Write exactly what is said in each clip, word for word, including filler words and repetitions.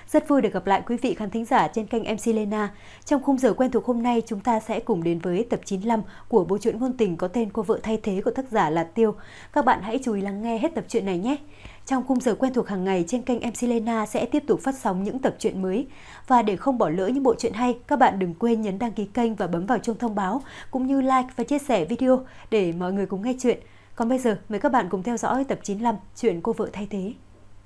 Rất vui được gặp lại quý vị khán thính giả trên kênh em xê Lena. Trong khung giờ quen thuộc hôm nay, chúng ta sẽ cùng đến với tập chín mươi lăm của bộ truyện ngôn tình có tên Cô vợ thay thế của tác giả là Tiêu. Các bạn hãy chú ý lắng nghe hết tập truyện này nhé. Trong khung giờ quen thuộc hàng ngày trên kênh em xê Lena sẽ tiếp tục phát sóng những tập truyện mới. Và để không bỏ lỡ những bộ truyện hay, các bạn đừng quên nhấn đăng ký kênh và bấm vào chuông thông báo, cũng như like và chia sẻ video để mọi người cùng nghe chuyện. Còn bây giờ, mời các bạn cùng theo dõi tập chín mươi lăm chuyện Cô vợ thay thế.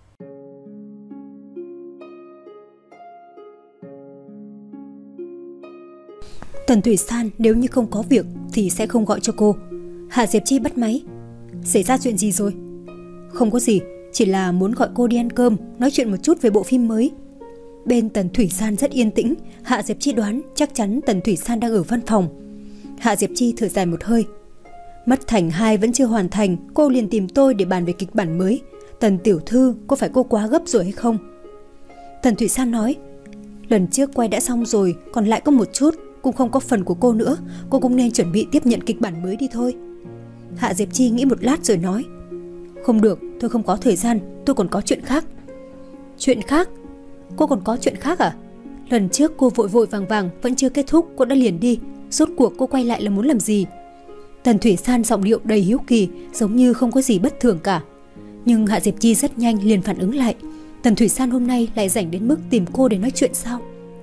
Tần Thủy San nếu như không có việc thì sẽ không gọi cho cô. Hạ Diệp Chi bắt máy. Xảy ra chuyện gì rồi? Không có gì, chỉ là muốn gọi cô đi ăn cơm, nói chuyện một chút về bộ phim mới. Bên Tần Thủy San rất yên tĩnh. Hạ Diệp Chi đoán chắc chắn Tần Thủy San đang ở văn phòng. Hạ Diệp Chi thở dài một hơi. Mất thành hai vẫn chưa hoàn thành, cô liền tìm tôi để bàn về kịch bản mới. Tần tiểu thư, có phải cô quá gấp rồi hay không? Tần Thủy San nói, lần trước quay đã xong rồi, còn lại có một chút, cũng không có phần của cô nữa. Cô cũng nên chuẩn bị tiếp nhận kịch bản mới đi thôi. Hạ Diệp Chi nghĩ một lát rồi nói, không được, tôi không có thời gian, tôi còn có chuyện khác. Chuyện khác? Cô còn có chuyện khác à? Lần trước cô vội vội vàng vàng, vẫn chưa kết thúc, cô đã liền đi. Rốt cuộc cô quay lại là muốn làm gì? Tần Thủy San giọng điệu đầy hiếu kỳ, giống như không có gì bất thường cả. Nhưng Hạ Diệp Chi rất nhanh liền phản ứng lại. Tần Thủy San hôm nay lại rảnh đến mức tìm cô để nói chuyện sao?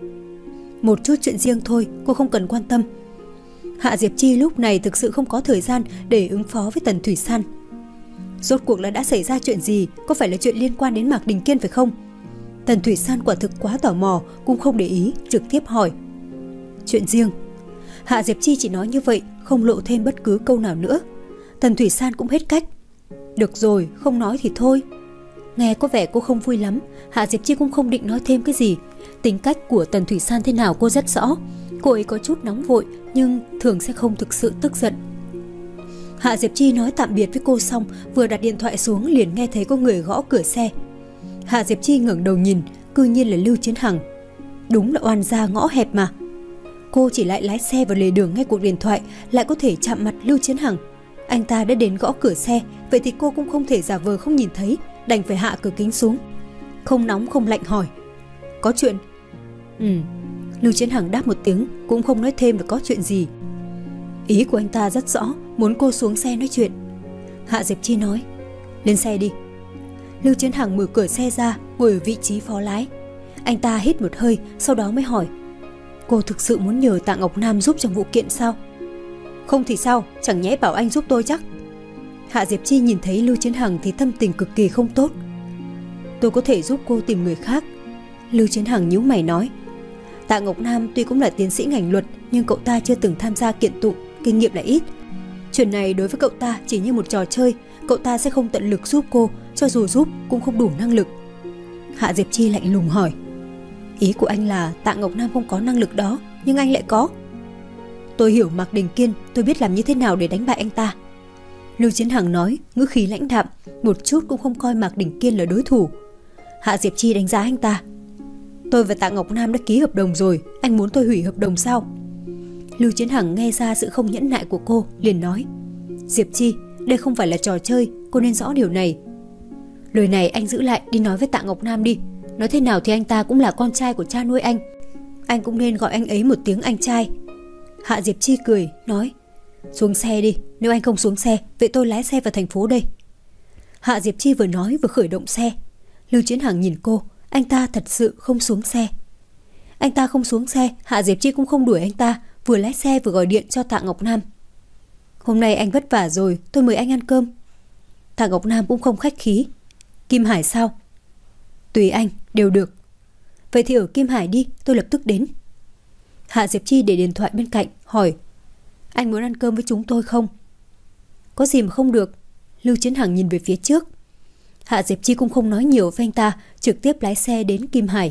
Một chút chuyện riêng thôi, cô không cần quan tâm. Hạ Diệp Chi lúc này thực sự không có thời gian để ứng phó với Tần Thủy San. Rốt cuộc là đã xảy ra chuyện gì? Có phải là chuyện liên quan đến Mạc Đình Kiên phải không? Tần Thủy San quả thực quá tò mò, cũng không để ý, trực tiếp hỏi. Chuyện riêng. Hạ Diệp Chi chỉ nói như vậy, không lộ thêm bất cứ câu nào nữa. Tần Thủy San cũng hết cách. Được rồi, không nói thì thôi. Nghe có vẻ cô không vui lắm. Hạ Diệp Chi cũng không định nói thêm cái gì. Tính cách của Tần Thủy San thế nào cô rất rõ. Cô ấy có chút nóng vội, nhưng thường sẽ không thực sự tức giận. Hạ Diệp Chi nói tạm biệt với cô xong, vừa đặt điện thoại xuống liền nghe thấy có người gõ cửa xe. Hạ Diệp Chi ngẩng đầu nhìn, cư nhiên là Lưu Chiến Hằng. Đúng là oan gia ngõ hẹp mà. Cô chỉ lại lái xe vào lề đường nghe cuộc điện thoại, lại có thể chạm mặt Lưu Chiến Hằng. Anh ta đã đến gõ cửa xe, vậy thì cô cũng không thể giả vờ không nhìn thấy, đành phải hạ cửa kính xuống. Không nóng không lạnh hỏi, có chuyện? Ừ. Lưu Chiến Hằng đáp một tiếng, cũng không nói thêm là có chuyện gì. Ý của anh ta rất rõ, muốn cô xuống xe nói chuyện. Hạ Diệp Chi nói, lên xe đi. Lưu Chiến Hằng mở cửa xe ra, ngồi ở vị trí phó lái. Anh ta hít một hơi, sau đó mới hỏi, cô thực sự muốn nhờ Tạ Ngọc Nam giúp trong vụ kiện sao? Không thì sao, chẳng nhẽ bảo anh giúp tôi chắc. Hạ Diệp Chi nhìn thấy Lưu Chiến Hằng thì tâm tình cực kỳ không tốt. Tôi có thể giúp cô tìm người khác. Lưu Chiến Hằng nhíu mày nói, Tạ Ngọc Nam tuy cũng là tiến sĩ ngành luật, nhưng cậu ta chưa từng tham gia kiện tụng, kinh nghiệm lại ít. Chuyện này đối với cậu ta chỉ như một trò chơi, cậu ta sẽ không tận lực giúp cô, cho dù giúp cũng không đủ năng lực. Hạ Diệp Chi lạnh lùng hỏi, ý của anh là Tạ Ngọc Nam không có năng lực đó, nhưng anh lại có. Tôi hiểu Mạc Đình Kiên, tôi biết làm như thế nào để đánh bại anh ta. Lưu Chiến Hằng nói, ngữ khí lãnh đạm, một chút cũng không coi Mạc Đình Kiên là đối thủ. Hạ Diệp Chi đánh giá anh ta, tôi và Tạ Ngọc Nam đã ký hợp đồng rồi, anh muốn tôi hủy hợp đồng sao? Lưu Chiến Hằng nghe ra sự không nhẫn nại của cô, liền nói, Diệp Chi, đây không phải là trò chơi, cô nên rõ điều này. Lời này anh giữ lại đi nói với Tạ Ngọc Nam đi. Nói thế nào thì anh ta cũng là con trai của cha nuôi anh, anh cũng nên gọi anh ấy một tiếng anh trai. Hạ Diệp Chi cười, nói, xuống xe đi, nếu anh không xuống xe, vậy tôi lái xe vào thành phố đây. Hạ Diệp Chi vừa nói vừa khởi động xe. Lưu Chiến Hằng nhìn cô, anh ta thật sự không xuống xe. Anh ta không xuống xe, Hạ Diệp Chi cũng không đuổi anh ta, vừa lái xe vừa gọi điện cho Tạ Ngọc Nam. Hôm nay anh vất vả rồi, tôi mời anh ăn cơm. Tạ Ngọc Nam cũng không khách khí. Kim Hải sao? Tùy anh, đều được. Vậy thì ở Kim Hải đi, tôi lập tức đến. Hạ Diệp Chi để điện thoại bên cạnh, hỏi, anh muốn ăn cơm với chúng tôi không? Có gì mà không được? Lưu Chiến Hằng nhìn về phía trước. Hạ Diệp Chi cũng không nói nhiều với anh ta, trực tiếp lái xe đến Kim Hải.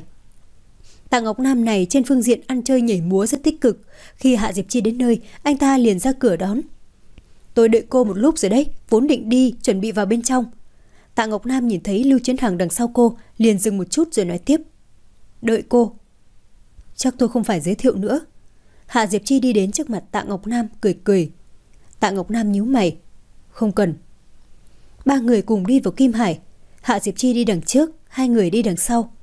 Tạ Ngọc Nam này trên phương diện ăn chơi nhảy múa rất tích cực. Khi Hạ Diệp Chi đến nơi, anh ta liền ra cửa đón. Tôi đợi cô một lúc rồi đấy, vốn định đi, chuẩn bị vào bên trong. Tạ Ngọc Nam nhìn thấy Lưu Chiến Hằng đằng sau cô, liền dừng một chút rồi nói tiếp, đợi cô. Chắc tôi không phải giới thiệu nữa. Hạ Diệp Chi đi đến trước mặt Tạ Ngọc Nam, cười cười. Tạ Ngọc Nam nhíu mày, không cần. Ba người cùng đi vào Kim Hải. Hạ Diệp Chi đi đằng trước, hai người đi đằng sau.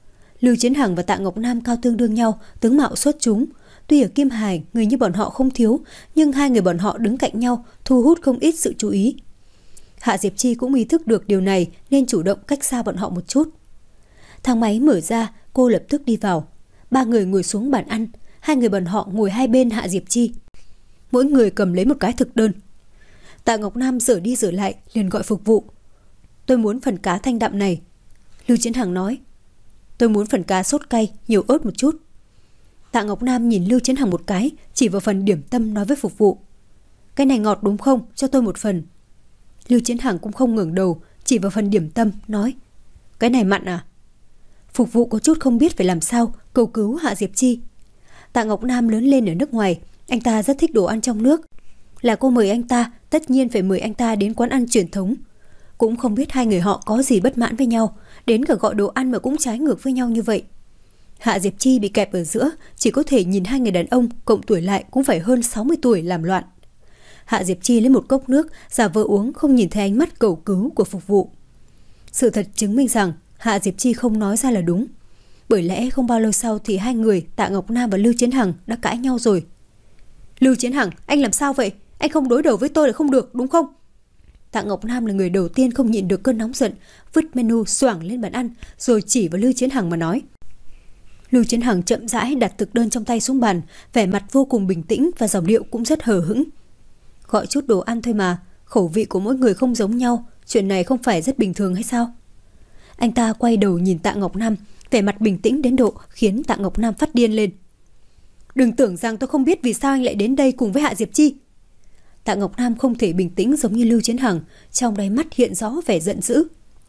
Lưu Chiến Hằng và Tạ Ngọc Nam cao tương đương nhau, tướng mạo xuất chúng. Tuy ở Kim Hải người như bọn họ không thiếu, nhưng hai người bọn họ đứng cạnh nhau thu hút không ít sự chú ý. Hạ Diệp Chi cũng ý thức được điều này nên chủ động cách xa bọn họ một chút. Thang máy mở ra, cô lập tức đi vào. Ba người ngồi xuống bàn ăn, hai người bọn họ ngồi hai bên Hạ Diệp Chi. Mỗi người cầm lấy một cái thực đơn. Tạ Ngọc Nam rửa đi rửa lại liền gọi phục vụ. Tôi muốn phần cá thanh đạm này. Lưu Chiến Hằng nói. Tôi muốn phần cá sốt cay, nhiều ớt một chút. Tạ Ngọc Nam nhìn Lưu Chiến Hằng một cái, chỉ vào phần điểm tâm nói với phục vụ. Cái này ngọt đúng không? Cho tôi một phần. Lưu Chiến Hằng cũng không ngẩng đầu, chỉ vào phần điểm tâm nói. Cái này mặn à? Phục vụ có chút không biết phải làm sao, cầu cứu Hạ Diệp Chi. Tạ Ngọc Nam lớn lên ở nước ngoài, anh ta rất thích đồ ăn trong nước. Là cô mời anh ta, tất nhiên phải mời anh ta đến quán ăn truyền thống. Cũng không biết hai người họ có gì bất mãn với nhau, đến cả gọi đồ ăn mà cũng trái ngược với nhau như vậy. Hạ Diệp Chi bị kẹp ở giữa, chỉ có thể nhìn hai người đàn ông cộng tuổi lại cũng phải hơn sáu mươi tuổi làm loạn. Hạ Diệp Chi lấy một cốc nước, giả vờ uống, không nhìn thấy ánh mắt cầu cứu của phục vụ. Sự thật chứng minh rằng Hạ Diệp Chi không nói ra là đúng. Bởi lẽ không bao lâu sau thì hai người Tạ Ngọc Nam và Lưu Chiến Hằng đã cãi nhau rồi. Lưu Chiến Hằng, anh làm sao vậy? Anh không đối đầu với tôi là không được, đúng không? Tạ Ngọc Nam là người đầu tiên không nhịn được cơn nóng giận, vứt menu xoảng lên bàn ăn rồi chỉ vào Lưu Chiến Hằng mà nói. Lưu Chiến Hằng chậm rãi đặt thực đơn trong tay xuống bàn, vẻ mặt vô cùng bình tĩnh và giọng điệu cũng rất hờ hững. Gọi chút đồ ăn thôi mà, khẩu vị của mỗi người không giống nhau, chuyện này không phải rất bình thường hay sao? Anh ta quay đầu nhìn Tạ Ngọc Nam, vẻ mặt bình tĩnh đến độ khiến Tạ Ngọc Nam phát điên lên. Đừng tưởng rằng tôi không biết vì sao anh lại đến đây cùng với Hạ Diệp Chi. Tạ Ngọc Nam không thể bình tĩnh giống như Lưu Chiến Hằng, trong đáy mắt hiện rõ vẻ giận dữ.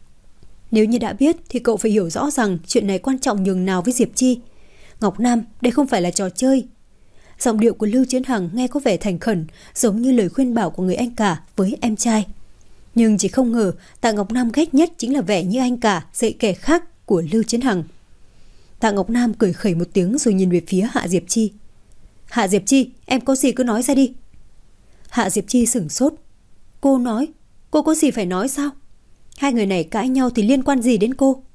Nếu như đã biết thì cậu phải hiểu rõ rằng chuyện này quan trọng nhường nào với Diệp Chi. Ngọc Nam, đây không phải là trò chơi. Giọng điệu của Lưu Chiến Hằng nghe có vẻ thành khẩn, giống như lời khuyên bảo của người anh cả với em trai. Nhưng chỉ không ngờ Tạ Ngọc Nam ghét nhất chính là vẻ như anh cả dạy kẻ khác của Lưu Chiến Hằng. Tạ Ngọc Nam cười khẩy một tiếng rồi nhìn về phía Hạ Diệp Chi. Hạ Diệp Chi, em có gì cứ nói ra đi. Hạ Diệp Chi sửng sốt. Cô nói, cô có gì phải nói sao? Hai người này cãi nhau thì liên quan gì đến cô?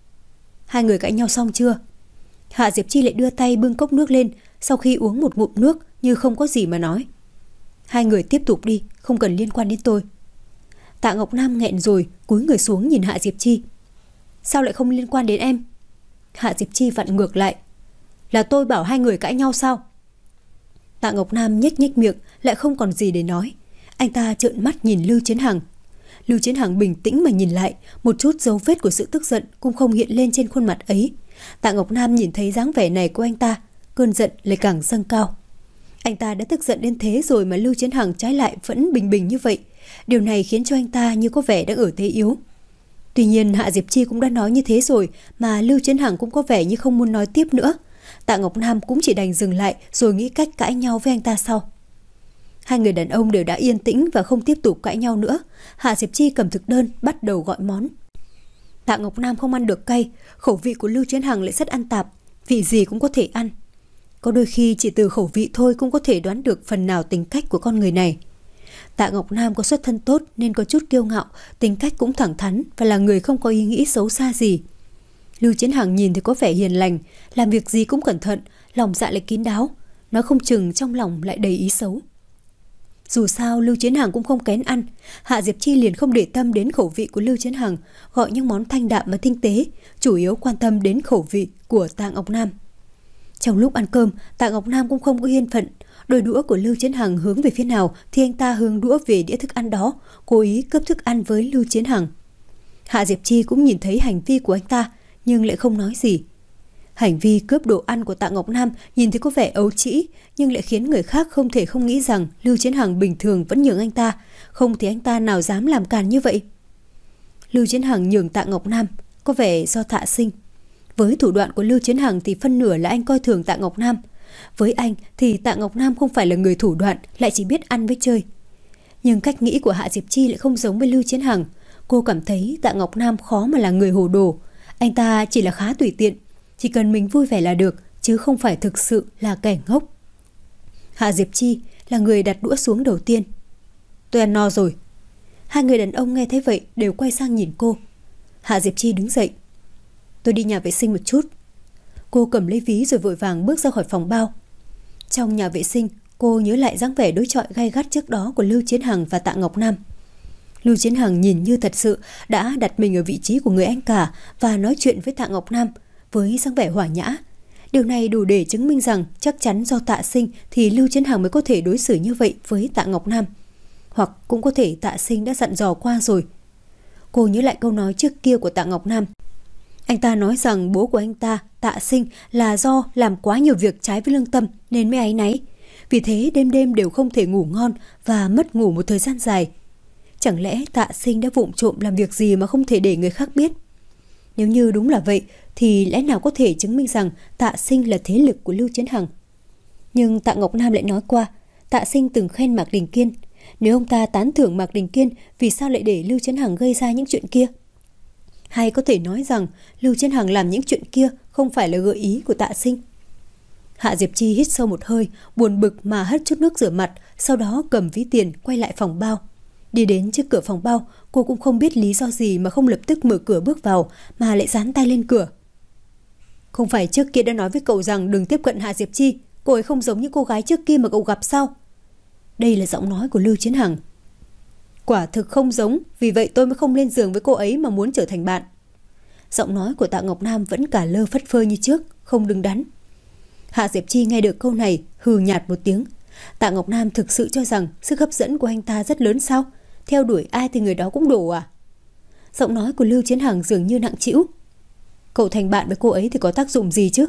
Hai người cãi nhau xong chưa? Hạ Diệp Chi lại đưa tay bưng cốc nước lên, sau khi uống một ngụm nước như không có gì mà nói. Hai người tiếp tục đi, không cần liên quan đến tôi. Tạ Ngọc Nam nghẹn rồi, cúi người xuống nhìn Hạ Diệp Chi. Sao lại không liên quan đến em? Hạ Diệp Chi vặn ngược lại. Là tôi bảo hai người cãi nhau sao? Tạ Ngọc Nam nhếch nhếch miệng, lại không còn gì để nói. Anh ta trợn mắt nhìn Lưu Chiến Hằng. Lưu Chiến Hằng bình tĩnh mà nhìn lại, một chút dấu vết của sự tức giận cũng không hiện lên trên khuôn mặt ấy. Tạ Ngọc Nam nhìn thấy dáng vẻ này của anh ta, cơn giận lại càng dâng cao. Anh ta đã tức giận đến thế rồi mà Lưu Chiến Hằng trái lại vẫn bình bình như vậy. Điều này khiến cho anh ta như có vẻ đang ở thế yếu. Tuy nhiên Hạ Diệp Chi cũng đã nói như thế rồi mà Lưu Chiến Hằng cũng có vẻ như không muốn nói tiếp nữa. Tạ Ngọc Nam cũng chỉ đành dừng lại rồi nghĩ cách cãi nhau với anh ta sau. Hai người đàn ông đều đã yên tĩnh và không tiếp tục cãi nhau nữa. Hạ Diệp Chi cầm thực đơn bắt đầu gọi món. Tạ Ngọc Nam không ăn được cay, khẩu vị của Lưu Chiến Hằng lại rất ăn tạp, vị gì cũng có thể ăn. Có đôi khi chỉ từ khẩu vị thôi cũng có thể đoán được phần nào tính cách của con người này. Tạ Ngọc Nam có xuất thân tốt nên có chút kiêu ngạo, tính cách cũng thẳng thắn và là người không có ý nghĩ xấu xa gì. Lưu Chiến Hằng nhìn thì có vẻ hiền lành, làm việc gì cũng cẩn thận, lòng dạ lại kín đáo, nói không chừng trong lòng lại đầy ý xấu. Dù sao Lưu Chiến Hằng cũng không kén ăn, Hạ Diệp Chi liền không để tâm đến khẩu vị của Lưu Chiến Hằng, gọi những món thanh đạm và tinh tế, chủ yếu quan tâm đến khẩu vị của Tạ Ngọc Nam. Trong lúc ăn cơm, Tạ Ngọc Nam cũng không có yên phận, đôi đũa của Lưu Chiến Hằng hướng về phía nào thì anh ta hướng đũa về đĩa thức ăn đó, cố ý cướp thức ăn với Lưu Chiến Hằng. Hạ Diệp Chi cũng nhìn thấy hành vi của anh ta nhưng lại không nói gì. Hành vi cướp đồ ăn của Tạ Ngọc Nam nhìn thấy có vẻ ấu trĩ, nhưng lại khiến người khác không thể không nghĩ rằng Lưu Chiến Hằng bình thường vẫn nhường anh ta, không thì anh ta nào dám làm càn như vậy. Lưu Chiến Hằng nhường Tạ Ngọc Nam có vẻ do Tạ sinh. Với thủ đoạn của Lưu Chiến Hằng thì phân nửa là anh coi thường Tạ Ngọc Nam. Với anh thì Tạ Ngọc Nam không phải là người thủ đoạn, lại chỉ biết ăn với chơi. Nhưng cách nghĩ của Hạ Diệp Chi lại không giống với Lưu Chiến Hằng. Cô cảm thấy Tạ Ngọc Nam khó mà là người hồ đồ. Anh ta chỉ là khá tùy tiện, chỉ cần mình vui vẻ là được, chứ không phải thực sự là kẻ ngốc. Hạ Diệp Chi là người đặt đũa xuống đầu tiên. Tôi ăn no rồi. Hai người đàn ông nghe thấy vậy đều quay sang nhìn cô. Hạ Diệp Chi đứng dậy. Tôi đi nhà vệ sinh một chút. Cô cầm lấy ví rồi vội vàng bước ra khỏi phòng bao. Trong nhà vệ sinh, cô nhớ lại dáng vẻ đối chọi gay gắt trước đó của Lưu Chiến Hằng và Tạ Ngọc Nam. Lưu Chiến Hằng nhìn như thật sự đã đặt mình ở vị trí của người anh cả và nói chuyện với Tạ Ngọc Nam với dáng vẻ hòa nhã. Điều này đủ để chứng minh rằng chắc chắn do Tạ Sinh thì Lưu Chiến Hằng mới có thể đối xử như vậy với Tạ Ngọc Nam. Hoặc cũng có thể Tạ Sinh đã dặn dò qua rồi. Cô nhớ lại câu nói trước kia của Tạ Ngọc Nam. Anh ta nói rằng bố của anh ta, Tạ Sinh, là do làm quá nhiều việc trái với lương tâm nên mới áy náy. Vì thế đêm đêm đều không thể ngủ ngon và mất ngủ một thời gian dài. Chẳng lẽ Tạ Sinh đã vụng trộm làm việc gì mà không thể để người khác biết? Nếu như đúng là vậy thì lẽ nào có thể chứng minh rằng Tạ Sinh là thế lực của Lưu Chiến Hằng? Nhưng Tạ Ngọc Nam lại nói qua, Tạ Sinh từng khen Mạc Đình Kiên. Nếu ông ta tán thưởng Mạc Đình Kiên, vì sao lại để Lưu Chiến Hằng gây ra những chuyện kia? Hay có thể nói rằng Lưu Chiến Hằng làm những chuyện kia không phải là gợi ý của Tạ Sinh? Hạ Diệp Chi hít sâu một hơi, buồn bực mà hất chút nước rửa mặt, sau đó cầm ví tiền quay lại phòng bao. Đi đến trước cửa phòng bao, cô cũng không biết lý do gì mà không lập tức mở cửa bước vào, mà lại dán tay lên cửa. Không phải trước kia đã nói với cậu rằng đừng tiếp cận Hạ Diệp Chi, cô ấy không giống như cô gái trước kia mà cậu gặp sao? Đây là giọng nói của Lưu Chiến Hằng. Quả thực không giống, vì vậy tôi mới không lên giường với cô ấy mà muốn trở thành bạn. Giọng nói của Tạ Ngọc Nam vẫn cả lơ phất phơ như trước, không đứng đắn. Hạ Diệp Chi nghe được câu này, hừ nhạt một tiếng. Tạ Ngọc Nam thực sự cho rằng sức hấp dẫn của anh ta rất lớn sao? Theo đuổi ai thì người đó cũng đổ à? Giọng nói của Lưu Chiến Hằng dường như nặng trĩu. Cậu thành bạn với cô ấy thì có tác dụng gì chứ?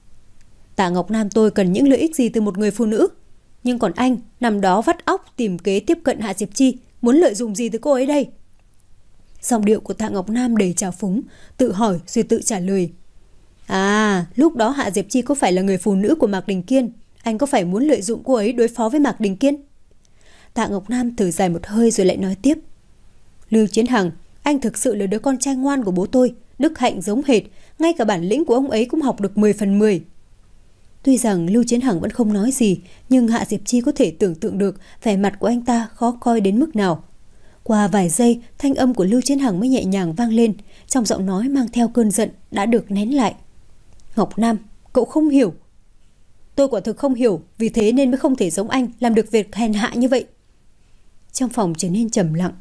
Tạ Ngọc Nam tôi cần những lợi ích gì từ một người phụ nữ? Nhưng còn anh, nằm đó vắt óc tìm kế tiếp cận Hạ Diệp Chi, muốn lợi dụng gì từ cô ấy đây? Giọng điệu của Tạ Ngọc Nam đầy trào phúng, tự hỏi rồi tự trả lời. À, lúc đó Hạ Diệp Chi có phải là người phụ nữ của Mạc Đình Kiên? Anh có phải muốn lợi dụng cô ấy đối phó với Mạc Đình Kiên? Tạ Ngọc Nam thở dài một hơi rồi lại nói tiếp. Lưu Chiến Hằng, anh thực sự là đứa con trai ngoan của bố tôi, đức hạnh giống hệt, ngay cả bản lĩnh của ông ấy cũng học được mười phần mười. Tuy rằng Lưu Chiến Hằng vẫn không nói gì, nhưng Hạ Diệp Chi có thể tưởng tượng được vẻ mặt của anh ta khó coi đến mức nào. Qua vài giây, thanh âm của Lưu Chiến Hằng mới nhẹ nhàng vang lên, trong giọng nói mang theo cơn giận đã được nén lại. Ngọc Nam, cậu không hiểu. Tôi quả thực không hiểu, vì thế nên mới không thể giống anh làm được việc hèn hạ như vậy. Trong phòng trở nên trầm lặng.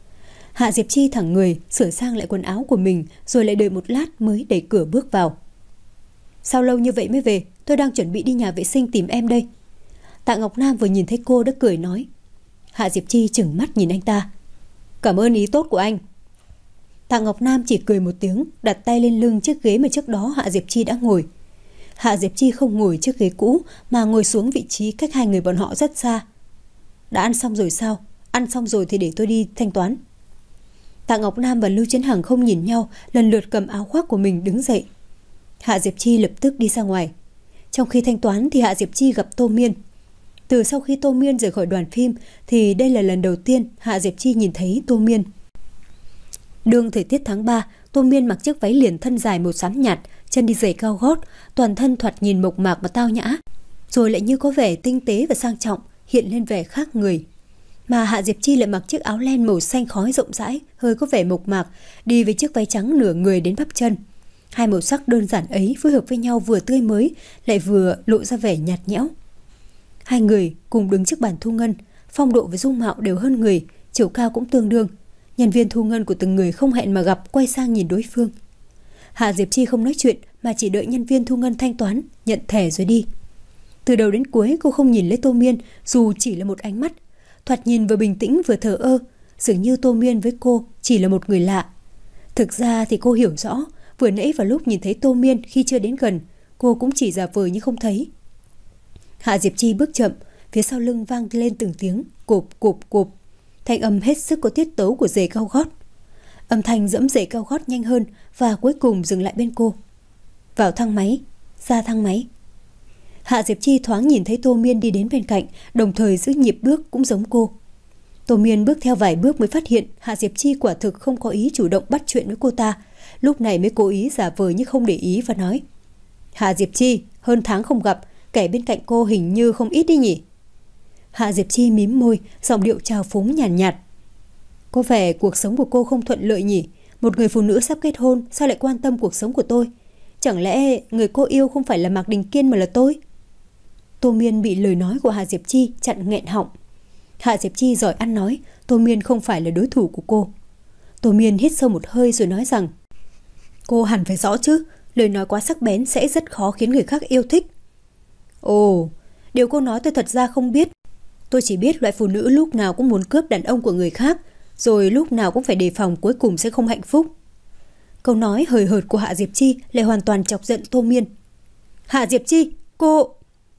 Hạ Diệp Chi thẳng người, sửa sang lại quần áo của mình, rồi lại đợi một lát mới đẩy cửa bước vào. Sao lâu như vậy mới về? Tôi đang chuẩn bị đi nhà vệ sinh tìm em đây. Tạ Ngọc Nam vừa nhìn thấy cô đã cười nói. Hạ Diệp Chi chừng mắt nhìn anh ta. Cảm ơn ý tốt của anh. Tạ Ngọc Nam chỉ cười một tiếng, đặt tay lên lưng chiếc ghế mà trước đó Hạ Diệp Chi đã ngồi. Hạ Diệp Chi không ngồi chiếc ghế cũ mà ngồi xuống vị trí cách hai người bọn họ rất xa. Đã ăn xong rồi sao? Ăn xong rồi thì để tôi đi thanh toán. Tạ Ngọc Nam và Lưu Chiến Hằng không nhìn nhau, lần lượt cầm áo khoác của mình đứng dậy. Hạ Diệp Chi lập tức đi ra ngoài. Trong khi thanh toán thì Hạ Diệp Chi gặp Tô Miên. Từ sau khi Tô Miên rời khỏi đoàn phim thì đây là lần đầu tiên Hạ Diệp Chi nhìn thấy Tô Miên. Đương thời tiết tháng ba, Tô Miên mặc chiếc váy liền thân dài màu xám nhạt, chân đi giày cao gót, toàn thân thoạt nhìn mộc mạc và tao nhã, rồi lại như có vẻ tinh tế và sang trọng, hiện lên vẻ khác người. Mà Hạ Diệp Chi lại mặc chiếc áo len màu xanh khói rộng rãi, hơi có vẻ mộc mạc, đi với chiếc váy trắng nửa người đến bắp chân. Hai màu sắc đơn giản ấy phối hợp với nhau vừa tươi mới, lại vừa lộ ra vẻ nhạt nhẽo. Hai người cùng đứng trước bàn thu ngân, phong độ và dung mạo đều hơn người, chiều cao cũng tương đương. Nhân viên thu ngân của từng người không hẹn mà gặp, quay sang nhìn đối phương. Hạ Diệp Chi không nói chuyện mà chỉ đợi nhân viên thu ngân thanh toán, nhận thẻ rồi đi. Từ đầu đến cuối cô không nhìn lấy Tô Miên, dù chỉ là một ánh mắt. Thoạt nhìn vừa bình tĩnh vừa thờ ơ, dường như Tô Miên với cô chỉ là một người lạ. Thực ra thì cô hiểu rõ, vừa nãy vào lúc nhìn thấy Tô Miên khi chưa đến gần, cô cũng chỉ giả vờ như không thấy. Hạ Diệp Chi bước chậm, phía sau lưng vang lên từng tiếng cộp cộp cộp, thanh âm hết sức có tiết tấu của giày cao gót. Âm thanh dẫm giày cao gót nhanh hơn và cuối cùng dừng lại bên cô. Vào thang máy, ra thang máy. Hạ Diệp Chi thoáng nhìn thấy Tô Miên đi đến bên cạnh, đồng thời giữ nhịp bước cũng giống cô. Tô Miên bước theo vài bước mới phát hiện Hạ Diệp Chi quả thực không có ý chủ động bắt chuyện với cô ta, lúc này mới cố ý giả vờ như không để ý và nói: Hạ Diệp Chi, hơn tháng không gặp, kẻ bên cạnh cô hình như không ít đi nhỉ? Hạ Diệp Chi mím môi, giọng điệu trào phúng nhàn nhạt, nhạt. Có vẻ cuộc sống của cô không thuận lợi nhỉ? Một người phụ nữ sắp kết hôn sao lại quan tâm cuộc sống của tôi? Chẳng lẽ người cô yêu không phải là Mạc Đình Kiên mà là tôi? Tô Miên bị lời nói của Hạ Diệp Chi chặn nghẹn họng. Hạ Diệp Chi giỏi ăn nói, Tô Miên không phải là đối thủ của cô. Tô Miên hít sâu một hơi rồi nói rằng, cô hẳn phải rõ chứ, lời nói quá sắc bén sẽ rất khó khiến người khác yêu thích. Ồ, điều cô nói tôi thật ra không biết. Tôi chỉ biết loại phụ nữ lúc nào cũng muốn cướp đàn ông của người khác, rồi lúc nào cũng phải đề phòng cuối cùng sẽ không hạnh phúc. Câu nói hời hợt của Hạ Diệp Chi lại hoàn toàn chọc giận Tô Miên. Hạ Diệp Chi, cô...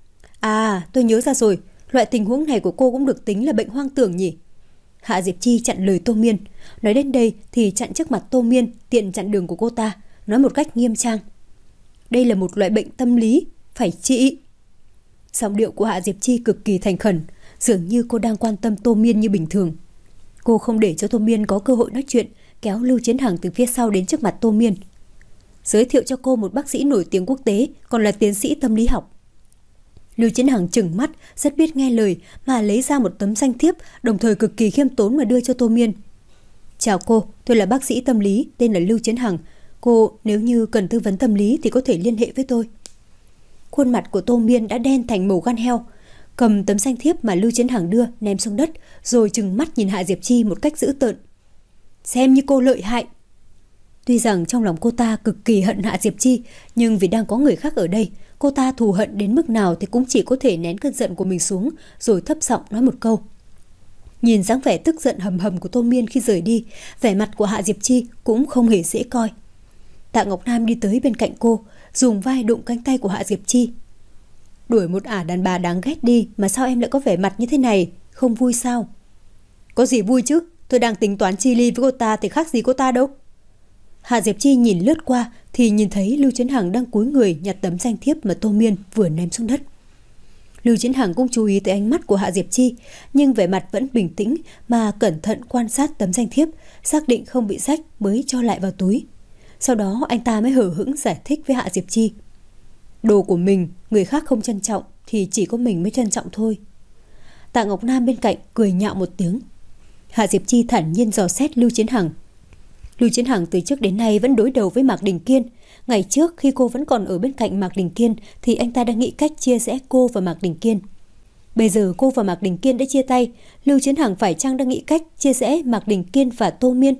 À, tôi nhớ ra rồi, loại tình huống này của cô cũng được tính là bệnh hoang tưởng nhỉ? Hạ Diệp Chi chặn lời Tô Miên. Nói đến đây thì chặn trước mặt Tô Miên, tiện chặn đường của cô ta, nói một cách nghiêm trang. Đây là một loại bệnh tâm lý, phải trị. Giọng điệu của Hạ Diệp Chi cực kỳ thành khẩn, dường như cô đang quan tâm Tô Miên như bình thường. Cô không để cho Tô Miên có cơ hội nói chuyện, kéo Lưu Chiến Hằng từ phía sau đến trước mặt Tô Miên. Giới thiệu cho cô một bác sĩ nổi tiếng quốc tế, còn là tiến sĩ tâm lý học. Lưu Chiến Hằng trừng mắt, rất biết nghe lời mà lấy ra một tấm danh thiếp, đồng thời cực kỳ khiêm tốn mà đưa cho Tô Miên. Chào cô, tôi là bác sĩ tâm lý, tên là Lưu Chiến Hằng. Cô nếu như cần tư vấn tâm lý thì có thể liên hệ với tôi. Khuôn mặt của Tô Miên đã đen thành màu gan heo, cầm tấm danh thiếp mà Lưu Chiến Hằng đưa ném xuống đất, rồi trừng mắt nhìn Hạ Diệp Chi một cách dữ tợn. Xem như cô lợi hại. Tuy rằng trong lòng cô ta cực kỳ hận Hạ Diệp Chi, nhưng vì đang có người khác ở đây, cô ta thù hận đến mức nào thì cũng chỉ có thể nén cơn giận của mình xuống, rồi thấp giọng nói một câu. Nhìn dáng vẻ tức giận hầm hầm của Tô Miên khi rời đi, vẻ mặt của Hạ Diệp Chi cũng không hề dễ coi. Tạ Ngọc Nam đi tới bên cạnh cô, dùng vai đụng cánh tay của Hạ Diệp Chi. Đuổi một ả đàn bà đáng ghét đi mà sao em lại có vẻ mặt như thế này, không vui sao? Có gì vui chứ, tôi đang tính toán chi ly với cô ta thì khác gì cô ta đâu. Hạ Diệp Chi nhìn lướt qua thì nhìn thấy Lưu Chiến Hằng đang cúi người nhặt tấm danh thiếp mà Tô Miên vừa ném xuống đất. Lưu Chiến Hằng cũng chú ý tới ánh mắt của Hạ Diệp Chi, nhưng vẻ mặt vẫn bình tĩnh mà cẩn thận quan sát tấm danh thiếp, xác định không bị rách mới cho lại vào túi. Sau đó anh ta mới hờ hững giải thích với Hạ Diệp Chi. Đồ của mình, người khác không trân trọng thì chỉ có mình mới trân trọng thôi. Tạ Ngọc Nam bên cạnh cười nhạo một tiếng. Hạ Diệp Chi thản nhiên dò xét Lưu Chiến Hằng. Lưu Chiến Hằng từ trước đến nay vẫn đối đầu với Mạc Đình Kiên. Ngày trước khi cô vẫn còn ở bên cạnh Mạc Đình Kiên thì anh ta đang nghĩ cách chia rẽ cô và Mạc Đình Kiên. Bây giờ cô và Mạc Đình Kiên đã chia tay, Lưu Chiến Hằng phải chăng đang nghĩ cách chia rẽ Mạc Đình Kiên và Tô Miên?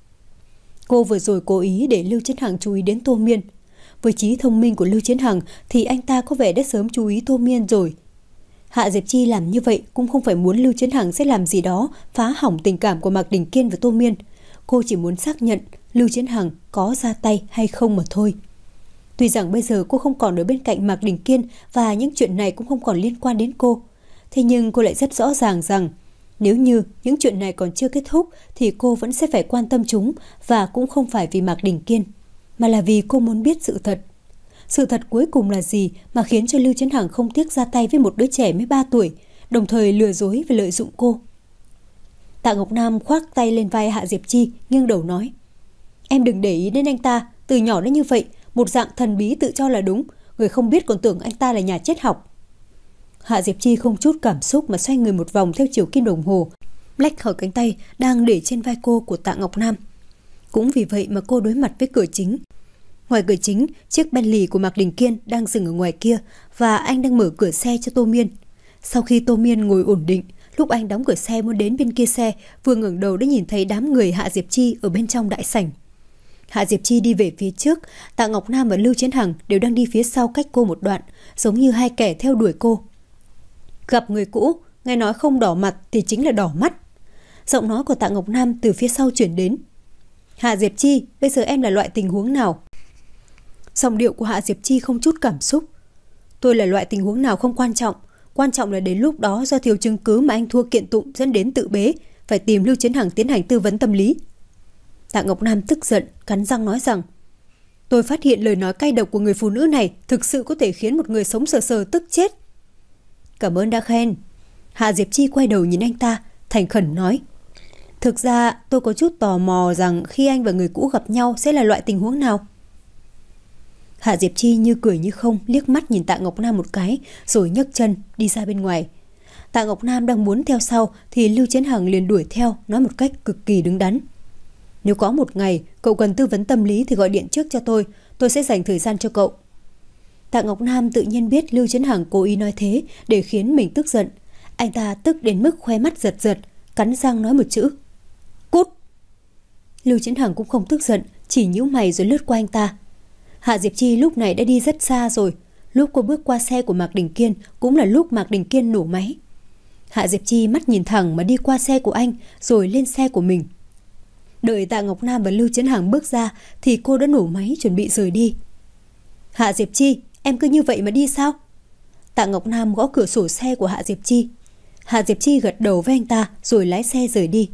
Cô vừa rồi cố ý để Lưu Chiến Hằng chú ý đến Tô Miên. Với trí thông minh của Lưu Chiến Hằng thì anh ta có vẻ đã sớm chú ý Tô Miên rồi. Hạ Diệp Chi làm như vậy cũng không phải muốn Lưu Chiến Hằng sẽ làm gì đó phá hỏng tình cảm của Mạc Đình Kiên và Tô Miên. Cô chỉ muốn xác nhận Lưu Chiến Hằng có ra tay hay không mà thôi. Tuy rằng bây giờ cô không còn ở bên cạnh Mạc Đình Kiên và những chuyện này cũng không còn liên quan đến cô, thế nhưng cô lại rất rõ ràng rằng nếu như những chuyện này còn chưa kết thúc thì cô vẫn sẽ phải quan tâm chúng, và cũng không phải vì Mạc Đình Kiên, mà là vì cô muốn biết sự thật. Sự thật cuối cùng là gì mà khiến cho Lưu Chiến Hằng không tiếc ra tay với một đứa trẻ mới ba tuổi, đồng thời lừa dối và lợi dụng cô. Tạ Ngọc Nam khoác tay lên vai Hạ Diệp Chi, nghiêng đầu nói. Em đừng để ý đến anh ta, từ nhỏ đến như vậy, một dạng thần bí tự cho là đúng, người không biết còn tưởng anh ta là nhà triết học. Hạ Diệp Chi không chút cảm xúc mà xoay người một vòng theo chiều kim đồng hồ, lách khỏi cánh tay đang để trên vai cô của Tạ Ngọc Nam. Cũng vì vậy mà cô đối mặt với cửa chính. Ngoài cửa chính, chiếc Bentley của Mạc Đình Kiên đang dừng ở ngoài kia và anh đang mở cửa xe cho Tô Miên. Sau khi Tô Miên ngồi ổn định, lúc anh đóng cửa xe muốn đến bên kia xe, vừa ngẩng đầu đã nhìn thấy đám người Hạ Diệp Chi ở bên trong đại sảnh. Hạ Diệp Chi đi về phía trước, Tạ Ngọc Nam và Lưu Chiến Hằng đều đang đi phía sau cách cô một đoạn, giống như hai kẻ theo đuổi cô. Gặp người cũ, nghe nói không đỏ mặt thì chính là đỏ mắt. Giọng nói của Tạ Ngọc Nam từ phía sau chuyển đến. Hạ Diệp Chi, bây giờ em là loại tình huống nào? Giọng điệu của Hạ Diệp Chi không chút cảm xúc. Tôi là loại tình huống nào không quan trọng, quan trọng là đến lúc đó do thiếu chứng cứ mà anh thua kiện tụng dẫn đến tự bế, phải tìm Lưu Chiến Hằng tiến hành tư vấn tâm lý. Tạ Ngọc Nam tức giận, cắn răng nói rằng, tôi phát hiện lời nói cay độc của người phụ nữ này thực sự có thể khiến một người sống sờ sờ tức chết. Cảm ơn đã khen. Hạ Diệp Chi quay đầu nhìn anh ta, thành khẩn nói, thực ra tôi có chút tò mò rằng khi anh và người cũ gặp nhau sẽ là loại tình huống nào. Hạ Diệp Chi như cười như không liếc mắt nhìn Tạ Ngọc Nam một cái, rồi nhấc chân đi ra bên ngoài. Tạ Ngọc Nam đang muốn theo sau thì Lưu Chiến Hằng liền đuổi theo, nói một cách cực kỳ đứng đắn. Nếu có một ngày cậu cần tư vấn tâm lý thì gọi điện trước cho tôi, tôi sẽ dành thời gian cho cậu. Tạ Ngọc Nam tự nhiên biết Lưu Chấn Hằng cố ý nói thế để khiến mình tức giận. Anh ta tức đến mức khóe mắt giật giật, cắn răng nói một chữ: cút. Lưu Chấn Hằng cũng không tức giận, chỉ nhíu mày rồi lướt qua anh ta. Hạ Diệp Chi lúc này đã đi rất xa rồi. Lúc cô bước qua xe của Mạc Đình Kiên cũng là lúc Mạc Đình Kiên nổ máy. Hạ Diệp Chi mắt nhìn thẳng mà đi qua xe của anh rồi lên xe của mình. Đợi Tạ Ngọc Nam và Lưu Chấn Hằng bước ra thì cô đã nổ máy chuẩn bị rời đi. Hạ Diệp Chi, em cứ như vậy mà đi sao? Tạ Ngọc Nam gõ cửa sổ xe của Hạ Diệp Chi. Hạ Diệp Chi gật đầu với anh ta rồi lái xe rời đi.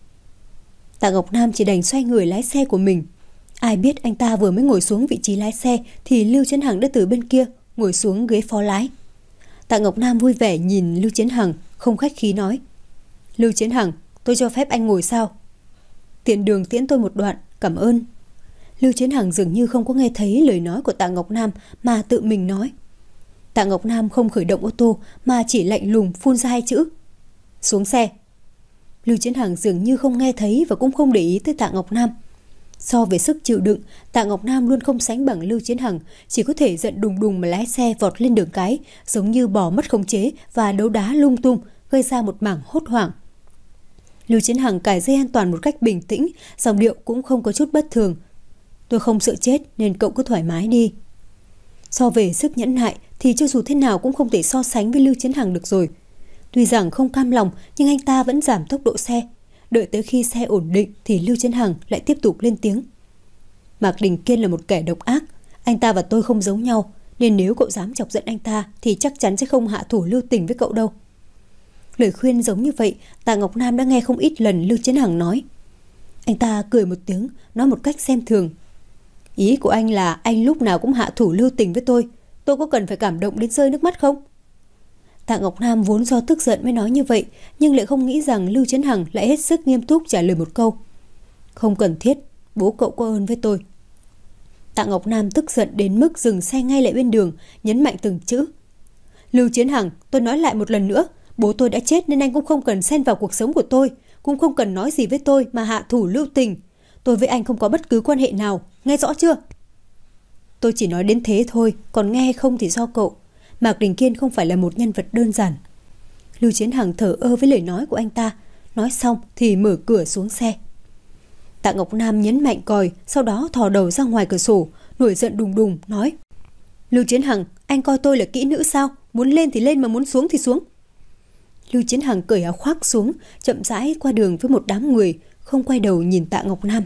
Tạ Ngọc Nam chỉ đành xoay người lái xe của mình. Ai biết anh ta vừa mới ngồi xuống vị trí lái xe thì Lưu Chấn Hằng đã từ bên kia ngồi xuống ghế phó lái. Tạ Ngọc Nam vui vẻ nhìn Lưu Chấn Hằng, không khách khí nói: Lưu Chấn Hằng, tôi cho phép anh ngồi sao? Tiện đường tiễn tôi một đoạn, cảm ơn. Lưu Chấn Hằng dường như không có nghe thấy lời nói của Tạ Ngọc Nam mà tự mình nói. Tạ Ngọc Nam không khởi động ô tô mà chỉ lạnh lùng phun ra hai chữ: xuống xe. Lưu Chấn Hằng dường như không nghe thấy và cũng không để ý tới Tạ Ngọc Nam. So về sức chịu đựng, Tạ Ngọc Nam luôn không sánh bằng Lưu Chấn Hằng, chỉ có thể giận đùng đùng mà lái xe vọt lên đường cái, giống như bò mất khống chế và đấu đá lung tung, gây ra một mảng hốt hoảng. Lưu Chấn Hằng cài dây an toàn một cách bình tĩnh, giọng điệu cũng không có chút bất thường. Tôi không sợ chết nên cậu cứ thoải mái đi. So về sức nhẫn nại thì cho dù thế nào cũng không thể so sánh với Lưu Chấn Hằng được rồi. Tuy rằng không cam lòng nhưng anh ta vẫn giảm tốc độ xe. Đợi tới khi xe ổn định thì Lưu Chấn Hằng lại tiếp tục lên tiếng: Mạc Đình Kiên là một kẻ độc ác. Anh ta và tôi không giống nhau, nên nếu cậu dám chọc giận anh ta thì chắc chắn sẽ không hạ thủ lưu tình với cậu đâu. Lời khuyên giống như vậy Tạ Ngọc Nam đã nghe không ít lần Lưu Chấn Hằng nói. Anh ta cười một tiếng, nói một cách xem thường: Ý của anh là anh lúc nào cũng hạ thủ lưu tình với tôi. Tôi có cần phải cảm động đến rơi nước mắt không? Tạ Ngọc Nam vốn do tức giận mới nói như vậy, nhưng lại không nghĩ rằng Lưu Chấn Hằng lại hết sức nghiêm túc trả lời một câu: Không cần thiết, bố cậu có ơn với tôi. Tạ Ngọc Nam tức giận đến mức dừng xe ngay lại bên đường, nhấn mạnh từng chữ: Lưu Chấn Hằng, tôi nói lại một lần nữa, bố tôi đã chết nên anh cũng không cần xen vào cuộc sống của tôi, cũng không cần nói gì với tôi mà hạ thủ lưu tình. Tôi với anh không có bất cứ quan hệ nào, nghe rõ chưa? Tôi chỉ nói đến thế thôi, còn nghe hay không thì do cậu. Mạc Đình Kiên không phải là một nhân vật đơn giản. Lưu Chấn Hằng thở ơ với lời nói của anh ta, nói xong thì mở cửa xuống xe. Tạ Ngọc Nam nhấn mạnh còi, sau đó thò đầu ra ngoài cửa sổ, nổi giận đùng đùng nói: Lưu Chấn Hằng, anh coi tôi là kỹ nữ sao? Muốn lên thì lên mà muốn xuống thì xuống. Lưu Chấn Hằng cởi áo khoác xuống, chậm rãi qua đường với một đám người, không quay đầu nhìn Tạ Ngọc Nam.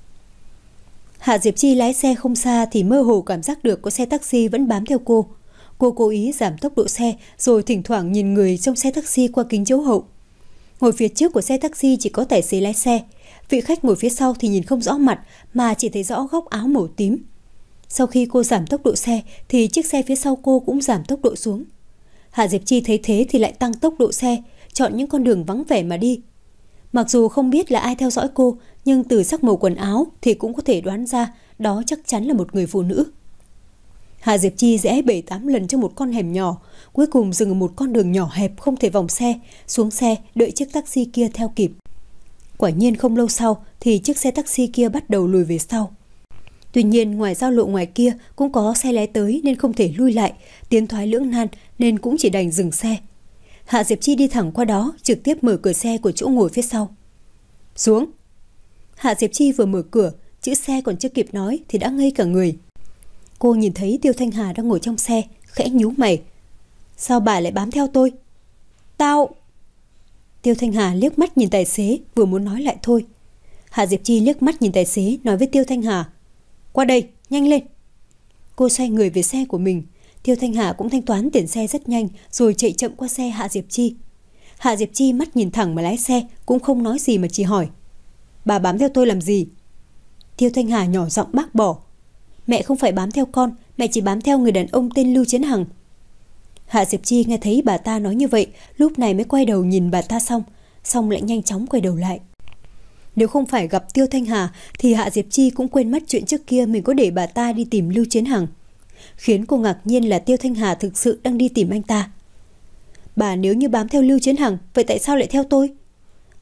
Hạ Diệp Chi lái xe không xa thì mơ hồ cảm giác được có xe taxi vẫn bám theo cô. Cô cố ý giảm tốc độ xe rồi thỉnh thoảng nhìn người trong xe taxi qua kính chiếu hậu. Ngồi phía trước của xe taxi chỉ có tài xế lái xe. Vị khách ngồi phía sau thì nhìn không rõ mặt mà chỉ thấy rõ góc áo màu tím. Sau khi cô giảm tốc độ xe thì chiếc xe phía sau cô cũng giảm tốc độ xuống. Hạ Diệp Chi thấy thế thì lại tăng tốc độ xe, chọn những con đường vắng vẻ mà đi. Mặc dù không biết là ai theo dõi cô, nhưng từ sắc màu quần áo thì cũng có thể đoán ra đó chắc chắn là một người phụ nữ. Hạ Diệp Chi rẽ bảy tám lần trong một con hẻm nhỏ, cuối cùng dừng ở một con đường nhỏ hẹp không thể vòng xe, xuống xe đợi chiếc taxi kia theo kịp. Quả nhiên không lâu sau thì chiếc xe taxi kia bắt đầu lùi về sau. Tuy nhiên ngoài giao lộ ngoài kia cũng có xe lái tới nên không thể lui lại, tiến thoái lưỡng nan nên cũng chỉ đành dừng xe. Hạ Diệp Chi đi thẳng qua đó, trực tiếp mở cửa xe của chỗ ngồi phía sau. Xuống. Hạ Diệp Chi vừa mở cửa, chữ xe còn chưa kịp nói thì đã ngây cả người. Cô nhìn thấy Tiêu Thanh Hà đang ngồi trong xe, khẽ nhíu mày. Sao bà lại bám theo tôi? Tao... Tiêu Thanh Hà liếc mắt nhìn tài xế, vừa muốn nói lại thôi. Hạ Diệp Chi liếc mắt nhìn tài xế, nói với Tiêu Thanh Hà: Qua đây, nhanh lên. Cô xoay người về xe của mình. Tiêu Thanh Hà cũng thanh toán tiền xe rất nhanh rồi chạy chậm qua xe Hạ Diệp Chi. Hạ Diệp Chi mắt nhìn thẳng mà lái xe, cũng không nói gì mà chỉ hỏi: Bà bám theo tôi làm gì? Tiêu Thanh Hà nhỏ giọng bác bỏ: Mẹ không phải bám theo con, mẹ chỉ bám theo người đàn ông tên Lưu Chấn Hằng. Hạ Diệp Chi nghe thấy bà ta nói như vậy, lúc này mới quay đầu nhìn bà ta xong, xong lại nhanh chóng quay đầu lại. Nếu không phải gặp Tiêu Thanh Hà thì Hạ Diệp Chi cũng quên mất chuyện trước kia mình có để bà ta đi tìm Lưu Chấn Hằng. Khiến cô ngạc nhiên là Tiêu Thanh Hà thực sự đang đi tìm anh ta. Bà nếu như bám theo Lưu Chấn Hằng, vậy tại sao lại theo tôi?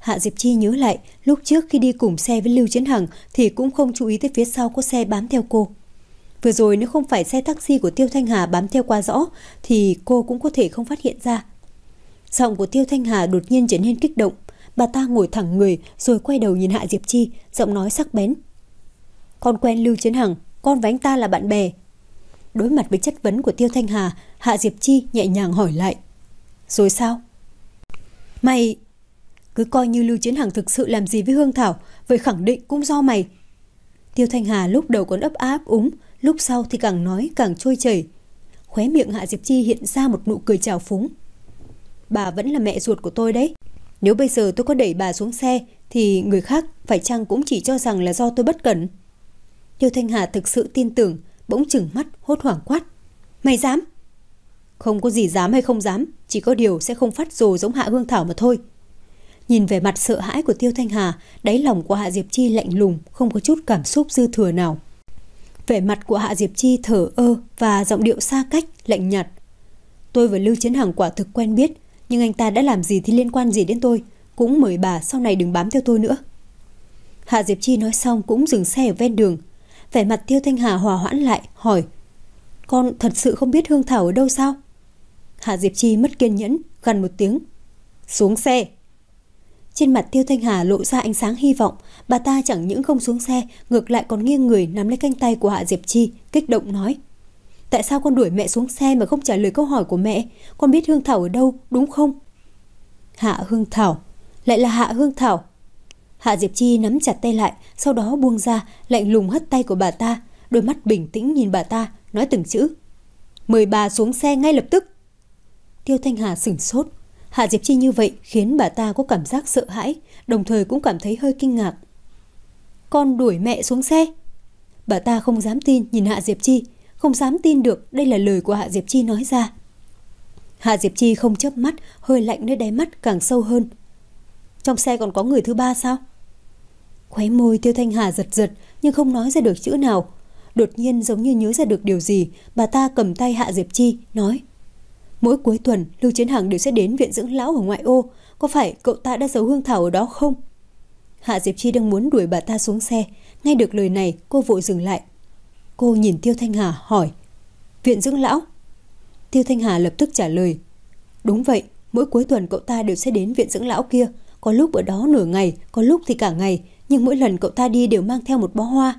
Hạ Diệp Chi nhớ lại, lúc trước khi đi cùng xe với Lưu Chiến Hằng thì cũng không chú ý tới phía sau có xe bám theo cô. Vừa rồi nếu không phải xe taxi của Tiêu Thanh Hà bám theo qua rõ thì cô cũng có thể không phát hiện ra. Giọng của Tiêu Thanh Hà đột nhiên trở nên kích động. Bà ta ngồi thẳng người rồi quay đầu nhìn Hạ Diệp Chi, giọng nói sắc bén. Con quen Lưu Chiến Hằng, con và anh ta là bạn bè. Đối mặt với chất vấn của Tiêu Thanh Hà, Hạ Diệp Chi nhẹ nhàng hỏi lại. Rồi sao? Mày... Cứ coi như Lưu Chiến Hằng thực sự làm gì với Hương Thảo, vậy khẳng định cũng do mày. Tiêu Thanh Hà lúc đầu còn ấp áp úng, lúc sau thì càng nói càng trôi chảy. Khóe miệng Hạ Diệp Chi hiện ra một nụ cười trào phúng. Bà vẫn là mẹ ruột của tôi đấy. Nếu bây giờ tôi có đẩy bà xuống xe thì người khác phải chăng cũng chỉ cho rằng là do tôi bất cẩn. Tiêu Thanh Hà thực sự tin tưởng, bỗng chừng mắt hốt hoảng quát. Mày dám? Không có gì dám hay không dám, chỉ có điều sẽ không phát rồ giống Hạ Hương Thảo mà thôi. Nhìn vẻ mặt sợ hãi của Tiêu Thanh Hà, đáy lòng của Hạ Diệp Chi lạnh lùng, không có chút cảm xúc dư thừa nào. Vẻ mặt của Hạ Diệp Chi thở ơ và giọng điệu xa cách, lạnh nhạt. Tôi và Lưu Chiến Hằng quả thực quen biết, nhưng anh ta đã làm gì thì liên quan gì đến tôi. Cũng mời bà sau này đừng bám theo tôi nữa. Hạ Diệp Chi nói xong cũng dừng xe ở ven đường. Vẻ mặt Tiêu Thanh Hà hòa hoãn lại, hỏi. Con thật sự không biết Hương Thảo ở đâu sao? Hạ Diệp Chi mất kiên nhẫn, gằn một tiếng. Xuống xe. Trên mặt Tiêu Thanh Hà lộ ra ánh sáng hy vọng. Bà ta chẳng những không xuống xe, ngược lại còn nghiêng người nắm lấy cánh tay của Hạ Diệp Chi, kích động nói. Tại sao con đuổi mẹ xuống xe mà không trả lời câu hỏi của mẹ? Con biết Hương Thảo ở đâu, đúng không? Hạ Hương Thảo, lại là Hạ Hương Thảo. Hạ Diệp Chi nắm chặt tay lại, sau đó buông ra, lạnh lùng hất tay của bà ta, đôi mắt bình tĩnh nhìn bà ta, nói từng chữ. Mời bà xuống xe ngay lập tức. Tiêu Thanh Hà sửng sốt. Hạ Diệp Chi như vậy khiến bà ta có cảm giác sợ hãi, đồng thời cũng cảm thấy hơi kinh ngạc. Con đuổi mẹ xuống xe? Bà ta không dám tin nhìn Hạ Diệp Chi, không dám tin được đây là lời của Hạ Diệp Chi nói ra. Hạ Diệp Chi không chớp mắt, hơi lạnh nơi đáy mắt càng sâu hơn. Trong xe còn có người thứ ba sao? Khóe môi Tiêu Thanh Hà giật giật nhưng không nói ra được chữ nào. Đột nhiên giống như nhớ ra được điều gì, bà ta cầm tay Hạ Diệp Chi, nói. Mỗi cuối tuần Lưu Chiến Hằng đều sẽ đến viện dưỡng lão ở ngoại ô. Có phải cậu ta đã giấu Hương Thảo ở đó không? Hạ Diệp Chi đang muốn đuổi bà ta xuống xe. Nghe được lời này cô vội dừng lại. Cô nhìn Tiêu Thanh Hà hỏi. Viện dưỡng lão? Tiêu Thanh Hà lập tức trả lời. Đúng vậy, mỗi cuối tuần cậu ta đều sẽ đến viện dưỡng lão kia. Có lúc ở đó nửa ngày, có lúc thì cả ngày. Nhưng mỗi lần cậu ta đi đều mang theo một bó hoa.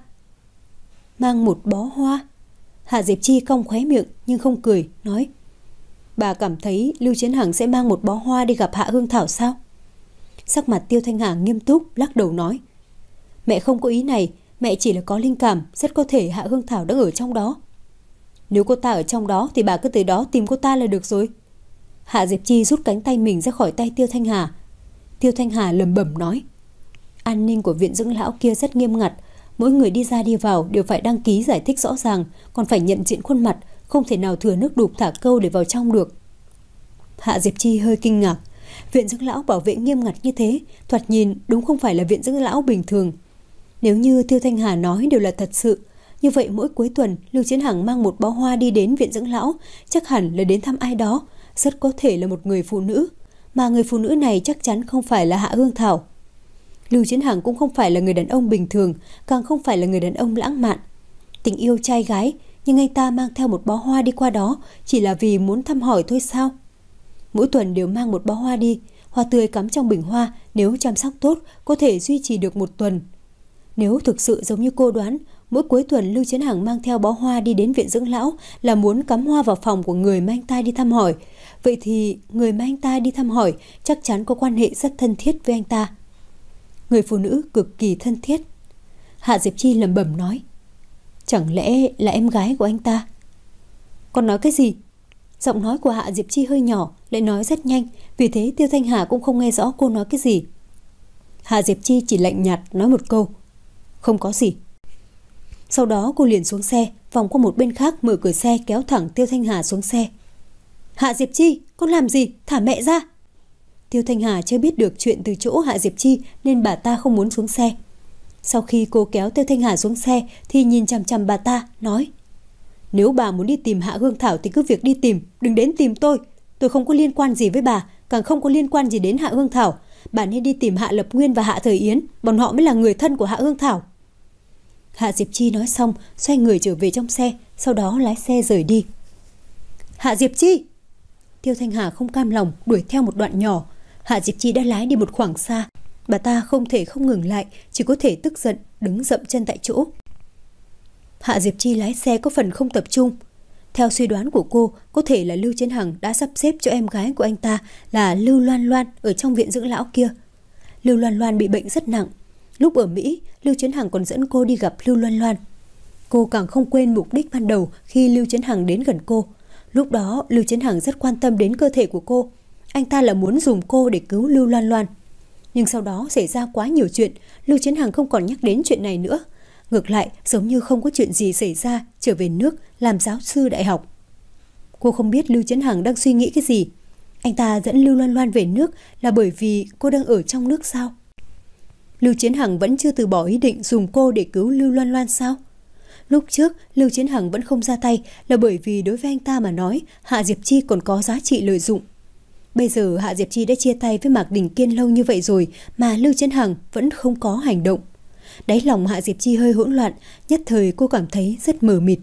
Mang một bó hoa? Hạ Diệp Chi cong khóe miệng nhưng không cười, nói. Bà cảm thấy Lưu Chiến Hằng sẽ mang một bó hoa đi gặp Hạ Hương Thảo sao? Sắc mặt Tiêu Thanh Hà nghiêm túc, lắc đầu nói. Mẹ không có ý này, mẹ chỉ là có linh cảm, rất có thể Hạ Hương Thảo đang ở trong đó. Nếu cô ta ở trong đó thì bà cứ tới đó tìm cô ta là được rồi. Hạ Diệp Chi rút cánh tay mình ra khỏi tay Tiêu Thanh Hà. Tiêu Thanh Hà lẩm bẩm nói. An ninh của viện dưỡng lão kia rất nghiêm ngặt, mỗi người đi ra đi vào đều phải đăng ký giải thích rõ ràng, còn phải nhận diện khuôn mặt, không thể nào thừa nước đục thả câu để vào trong được. Hạ Diệp Chi hơi kinh ngạc. Viện dưỡng lão bảo vệ nghiêm ngặt như thế, thoạt nhìn đúng không phải là viện dưỡng lão bình thường. Nếu như Tiêu Thanh Hà nói đều là thật sự, như vậy mỗi cuối tuần Lưu Chiến Hằng mang một bó hoa đi đến viện dưỡng lão, chắc hẳn là đến thăm ai đó, rất có thể là một người phụ nữ, mà người phụ nữ này chắc chắn không phải là Hạ Hương Thảo. Lưu Chiến Hằng cũng không phải là người đàn ông bình thường, càng không phải là người đàn ông lãng mạn. Tình yêu trai gái, nhưng anh ta mang theo một bó hoa đi qua đó chỉ là vì muốn thăm hỏi thôi sao? Mỗi tuần đều mang một bó hoa đi, hoa tươi cắm trong bình hoa, nếu chăm sóc tốt có thể duy trì được một tuần. Nếu thực sự giống như cô đoán, mỗi cuối tuần Lưu Chiến Hằng mang theo bó hoa đi đến viện dưỡng lão là muốn cắm hoa vào phòng của người mà anh ta đi thăm hỏi, vậy thì người mà anh ta đi thăm hỏi chắc chắn có quan hệ rất thân thiết với anh ta. Người phụ nữ cực kỳ thân thiết. Hạ Diệp Chi lẩm bẩm nói. Chẳng lẽ là em gái của anh ta? Con nói cái gì? Giọng nói của Hạ Diệp Chi hơi nhỏ, lại nói rất nhanh, vì thế Tiêu Thanh Hà cũng không nghe rõ cô nói cái gì. Hạ Diệp Chi chỉ lạnh nhạt nói một câu. Không có gì. Sau đó cô liền xuống xe, vòng qua một bên khác mở cửa xe kéo thẳng Tiêu Thanh Hà xuống xe. Hạ Diệp Chi, con làm gì? Thả mẹ ra. Tiêu Thanh Hà chưa biết được chuyện từ chỗ Hạ Diệp Chi nên bà ta không muốn xuống xe. Sau khi cô kéo Tiêu Thanh Hà xuống xe thì nhìn chằm chằm bà ta, nói. Nếu bà muốn đi tìm Hạ Hương Thảo thì cứ việc đi tìm, đừng đến tìm tôi. Tôi không có liên quan gì với bà, càng không có liên quan gì đến Hạ Hương Thảo. bà nên đi tìm Hạ Lập Nguyên và Hạ Thời Yến, bọn họ mới là người thân của Hạ Hương Thảo. Hạ Diệp Chi nói xong, xoay người trở về trong xe, sau đó lái xe rời đi. Hạ Diệp Chi! Tiêu Thanh Hà không cam lòng đuổi theo một đoạn nhỏ. Hạ Diệp Chi đã lái đi một khoảng xa. Bà ta không thể không ngừng lại, chỉ có thể tức giận đứng dậm chân tại chỗ. Hạ Diệp Chi lái xe có phần không tập trung. Theo suy đoán của cô, có thể là Lưu Chiến Hằng đã sắp xếp cho em gái của anh ta là Lưu Loan Loan ở trong viện dưỡng lão kia. Lưu Loan Loan bị bệnh rất nặng. Lúc ở Mỹ, Lưu Chiến Hằng còn dẫn cô đi gặp Lưu Loan Loan. Cô càng không quên mục đích ban đầu khi Lưu Chiến Hằng đến gần cô. Lúc đó, Lưu Chiến Hằng rất quan tâm đến cơ thể của cô. Anh ta là muốn dùng cô để cứu Lưu Loan Loan. Nhưng sau đó xảy ra quá nhiều chuyện, Lưu Chiến Hằng không còn nhắc đến chuyện này nữa. Ngược lại, giống như không có chuyện gì xảy ra, trở về nước làm giáo sư đại học. Cô không biết Lưu Chiến Hằng đang suy nghĩ cái gì. Anh ta dẫn Lưu Loan Loan về nước là bởi vì cô đang ở trong nước sao? Lưu Chiến Hằng vẫn chưa từ bỏ ý định dùng cô để cứu Lưu Loan Loan sao? Lúc trước, Lưu Chiến Hằng vẫn không ra tay là bởi vì đối với anh ta mà nói, Hạ Diệp Chi còn có giá trị lợi dụng. Bây giờ Hạ Diệp Chi đã chia tay với Mạc Đình Kiên lâu như vậy rồi mà Lưu Chiến Hằng vẫn không có hành động. Đáy lòng Hạ Diệp Chi hơi hỗn loạn, nhất thời cô cảm thấy rất mờ mịt.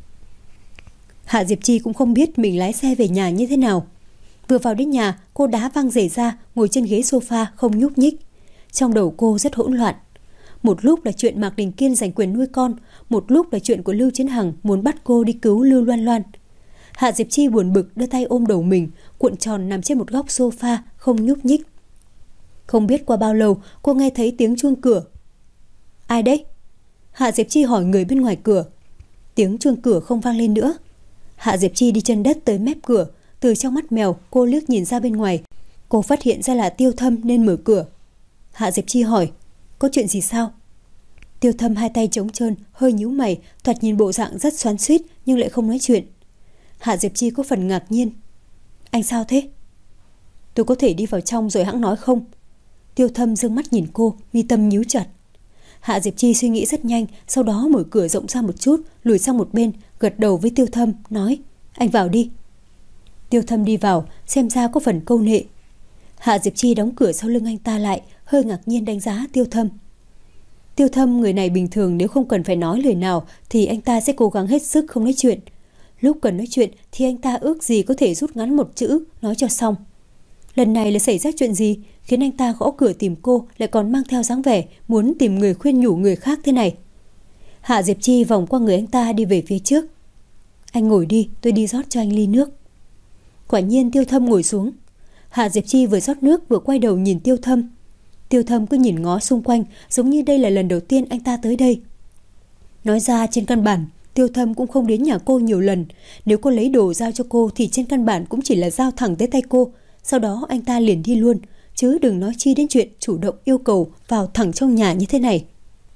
Hạ Diệp Chi cũng không biết mình lái xe về nhà như thế nào. Vừa vào đến nhà, cô đá văng giày ra, ngồi trên ghế sofa không nhúc nhích. Trong đầu cô rất hỗn loạn. Một lúc là chuyện Mạc Đình Kiên giành quyền nuôi con, một lúc là chuyện của Lưu Chiến Hằng muốn bắt cô đi cứu Lưu Loan Loan. Hạ Diệp Chi buồn bực đưa tay ôm đầu mình, cuộn tròn nằm trên một góc sofa không nhúc nhích. Không biết qua bao lâu, cô nghe thấy tiếng chuông cửa. Ai đấy? Hạ Diệp Chi hỏi người bên ngoài cửa. Tiếng chuông cửa không vang lên nữa. Hạ Diệp Chi đi chân đất tới mép cửa. Từ trong mắt mèo, cô liếc nhìn ra bên ngoài. Cô phát hiện ra là Tiêu Thâm nên mở cửa. Hạ Diệp Chi hỏi, có chuyện gì sao? Tiêu Thâm hai tay trống trơn, hơi nhíu mày, thoạt nhìn bộ dạng rất xoắn xuýt nhưng lại không nói chuyện. Hạ Diệp Chi có phần ngạc nhiên. Anh sao thế? Tôi có thể đi vào trong rồi hẵng nói không? Tiêu Thâm dương mắt nhìn cô, mi tâm nhíu chặt. Hạ Diệp Chi suy nghĩ rất nhanh, sau đó mở cửa rộng ra một chút, lùi sang một bên, gật đầu với Tiêu Thâm, nói, anh vào đi. Tiêu Thâm đi vào, xem ra có phần câu nệ. Hạ Diệp Chi đóng cửa sau lưng anh ta lại, hơi ngạc nhiên đánh giá Tiêu Thâm. Tiêu Thâm người này bình thường nếu không cần phải nói lời nào thì anh ta sẽ cố gắng hết sức không nói chuyện. Lúc cần nói chuyện thì anh ta ước gì có thể rút ngắn một chữ, nói cho xong. Lần này là xảy ra chuyện gì khiến anh ta gõ cửa tìm cô lại còn mang theo dáng vẻ muốn tìm người khuyên nhủ người khác thế này? Hạ Diệp Chi vòng qua người anh ta đi về phía trước. Anh ngồi đi, tôi đi rót cho anh ly nước. Quả nhiên Tiêu Thâm ngồi xuống. Hạ Diệp Chi vừa rót nước vừa quay đầu nhìn Tiêu Thâm. Tiêu Thâm cứ nhìn ngó xung quanh giống như đây là lần đầu tiên anh ta tới đây. Nói ra trên căn bản Tiêu Thâm cũng không đến nhà cô nhiều lần. Nếu cô lấy đồ giao cho cô thì trên căn bản cũng chỉ là giao thẳng tới tay cô. Sau đó anh ta liền đi luôn, chứ đừng nói chi đến chuyện chủ động yêu cầu vào thẳng trong nhà như thế này.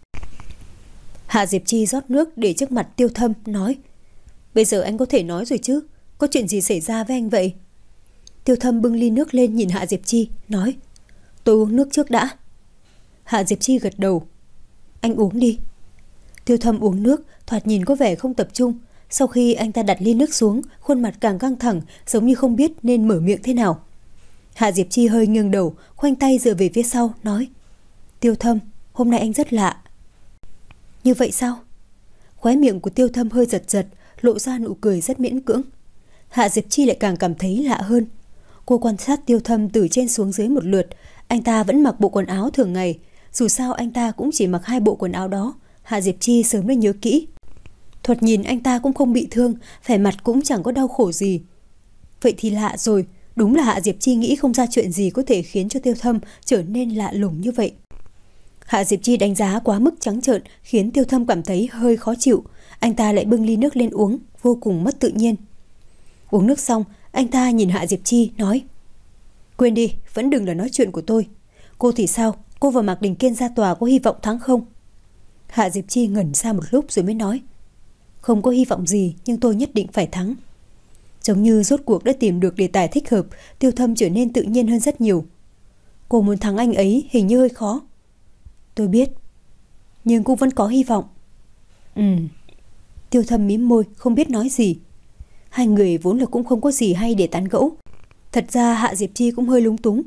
Hạ Diệp Chi rót nước để trước mặt Tiêu Thâm, nói, bây giờ anh có thể nói rồi chứ, có chuyện gì xảy ra với anh vậy? Tiêu Thâm bưng ly nước lên nhìn Hạ Diệp Chi, nói, tôi uống nước trước đã. Hạ Diệp Chi gật đầu, anh uống đi. Tiêu Thâm uống nước, thoạt nhìn có vẻ không tập trung. Sau khi anh ta đặt ly nước xuống, khuôn mặt càng căng thẳng, giống như không biết nên mở miệng thế nào. Hạ Diệp Chi hơi nghiêng đầu, khoanh tay dựa về phía sau, nói, Tiêu Thâm, hôm nay anh rất lạ. Như vậy sao? Khóe miệng của Tiêu Thâm hơi giật giật, lộ ra nụ cười rất miễn cưỡng. Hạ Diệp Chi lại càng cảm thấy lạ hơn. Cô quan sát Tiêu Thâm từ trên xuống dưới một lượt. Anh ta vẫn mặc bộ quần áo thường ngày. Dù sao anh ta cũng chỉ mặc hai bộ quần áo đó. Hạ Diệp Chi sớm đã nhớ kỹ. Thoạt nhìn anh ta cũng không bị thương, vẻ mặt cũng chẳng có đau khổ gì. Vậy thì lạ rồi. Đúng là Hạ Diệp Chi nghĩ không ra chuyện gì có thể khiến cho Tiêu Thâm trở nên lạ lùng như vậy. Hạ Diệp Chi đánh giá quá mức trắng trợn khiến Tiêu Thâm cảm thấy hơi khó chịu. Anh ta lại bưng ly nước lên uống, vô cùng mất tự nhiên. Uống nước xong, anh ta nhìn Hạ Diệp Chi nói, quên đi, vẫn đừng là nói chuyện của tôi. Cô thì sao? Cô và Mạc Đình Kiên ra tòa có hy vọng thắng không? Hạ Diệp Chi ngẩn ra một lúc rồi mới nói, không có hy vọng gì nhưng tôi nhất định phải thắng. Giống như rốt cuộc đã tìm được đề tài thích hợp, Tiêu Thâm trở nên tự nhiên hơn rất nhiều. Cô muốn thắng anh ấy hình như hơi khó. Tôi biết, nhưng cũng vẫn có hy vọng. Ừ. Tiêu Thâm mím môi không biết nói gì. Hai người vốn là cũng không có gì hay để tán gẫu. Thật ra Hạ Diệp Chi cũng hơi lúng túng.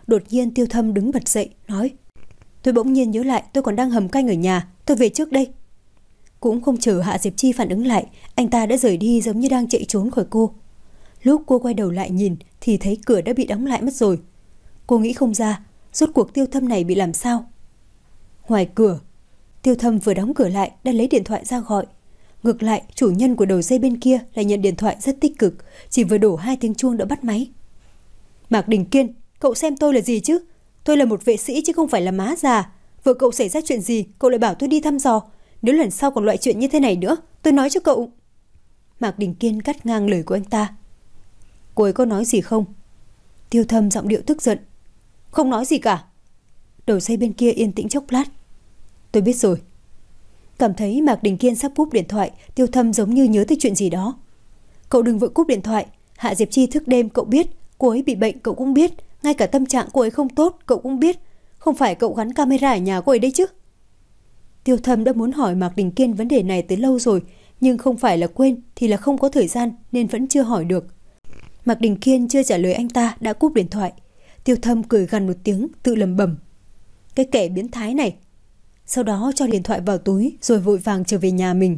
Đột nhiên Tiêu Thâm đứng bật dậy, nói: Tôi bỗng nhiên nhớ lại tôi còn đang hầm canh ở nhà, tôi về trước đây. Cũng không chờ Hạ Diệp Chi phản ứng lại, anh ta đã rời đi giống như đang chạy trốn khỏi cô. Lúc cô quay đầu lại nhìn thì thấy cửa đã bị đóng lại mất rồi. Cô nghĩ không ra, rốt cuộc Tiêu Thâm này bị làm sao. Ngoài cửa, Tiêu Thâm vừa đóng cửa lại đã lấy điện thoại ra gọi. Ngược lại, chủ nhân của đầu dây bên kia lại nhận điện thoại rất tích cực, chỉ vừa đổ hai tiếng chuông đã bắt máy. Mạc Đình Kiên, cậu xem tôi là gì chứ? Tôi là một vệ sĩ chứ không phải là má già. Vợ cậu xảy ra chuyện gì, cậu lại bảo tôi đi thăm dò. Nếu lần sau còn loại chuyện như thế này nữa, tôi nói cho cậu. Mạc Đình Kiên cắt ngang lời của anh ta. Cô ấy có nói gì không? Tiêu Thâm giọng điệu tức giận. Không nói gì cả. Đầu dây bên kia yên tĩnh chốc lát. Tôi biết rồi. Cảm thấy Mạc Đình Kiên sắp cúp điện thoại, Tiêu Thâm giống như nhớ tới chuyện gì đó. Cậu đừng vội cúp điện thoại. Hạ Diệp Chi thức đêm cậu biết, cô ấy bị bệnh cậu cũng biết, ngay cả tâm trạng cô ấy không tốt cậu cũng biết. Không phải cậu gắn camera ở nhà cô ấy đấy chứ? Tiêu Thâm đã muốn hỏi Mạc Đình Kiên vấn đề này tới lâu rồi, nhưng không phải là quên thì là không có thời gian nên vẫn chưa hỏi được. Mạc Đình Kiên chưa trả lời anh ta đã cúp điện thoại. Tiêu Thâm cười gằn một tiếng, tự lẩm bẩm. Cái kẻ biến thái này. Sau đó cho điện thoại vào túi rồi vội vàng trở về nhà mình.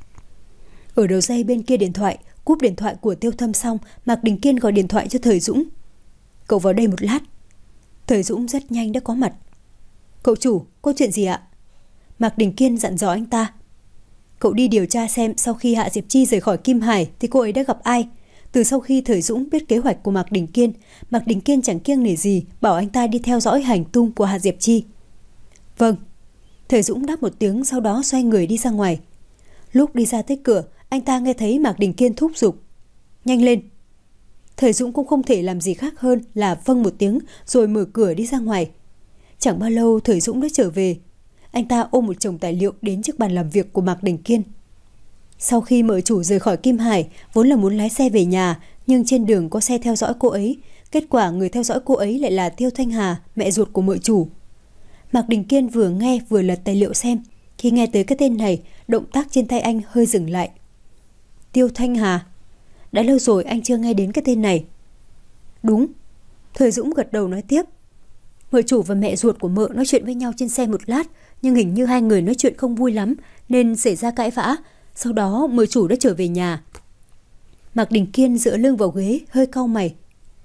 Ở đầu dây bên kia điện thoại, cúp điện thoại của Tiêu Thâm xong, Mạc Đình Kiên gọi điện thoại cho Thời Dũng. Cậu vào đây một lát. Thời Dũng rất nhanh đã có mặt. Cậu chủ, có chuyện gì ạ? Mạc Đình Kiên dặn dò anh ta. Cậu đi điều tra xem sau khi Hạ Diệp Chi rời khỏi Kim Hải thì cô ấy đã gặp ai. Từ sau khi Thời Dũng biết kế hoạch của Mạc Đình Kiên, Mạc Đình Kiên chẳng kiêng nể gì bảo anh ta đi theo dõi hành tung của Hạ Diệp Chi. Vâng. Thời Dũng đáp một tiếng, sau đó xoay người đi ra ngoài. Lúc đi ra tới cửa, anh ta nghe thấy Mạc Đình Kiên thúc giục. Nhanh lên. Thời Dũng cũng không thể làm gì khác hơn là vâng một tiếng rồi mở cửa đi ra ngoài. Chẳng bao lâu Thời Dũng đã trở về. Anh ta ôm một chồng tài liệu đến trước bàn làm việc của Mạc Đình Kiên. Sau khi mợ chủ rời khỏi Kim Hải, vốn là muốn lái xe về nhà, nhưng trên đường có xe theo dõi cô ấy. Kết quả người theo dõi cô ấy lại là Tiêu Thanh Hà, mẹ ruột của mợ chủ. Mạc Đình Kiên vừa nghe vừa lật tài liệu xem. Khi nghe tới cái tên này, động tác trên tay anh hơi dừng lại. Tiêu Thanh Hà? Đã lâu rồi anh chưa nghe đến cái tên này. Đúng. Thời Dũng gật đầu nói tiếp. Mợ chủ và mẹ ruột của mợ nói chuyện với nhau trên xe một lát, nhưng hình như hai người nói chuyện không vui lắm nên xảy ra cãi vã. Sau đó mợ chủ đã trở về nhà. Mạc Đình Kiên dựa lưng vào ghế, hơi cau mày.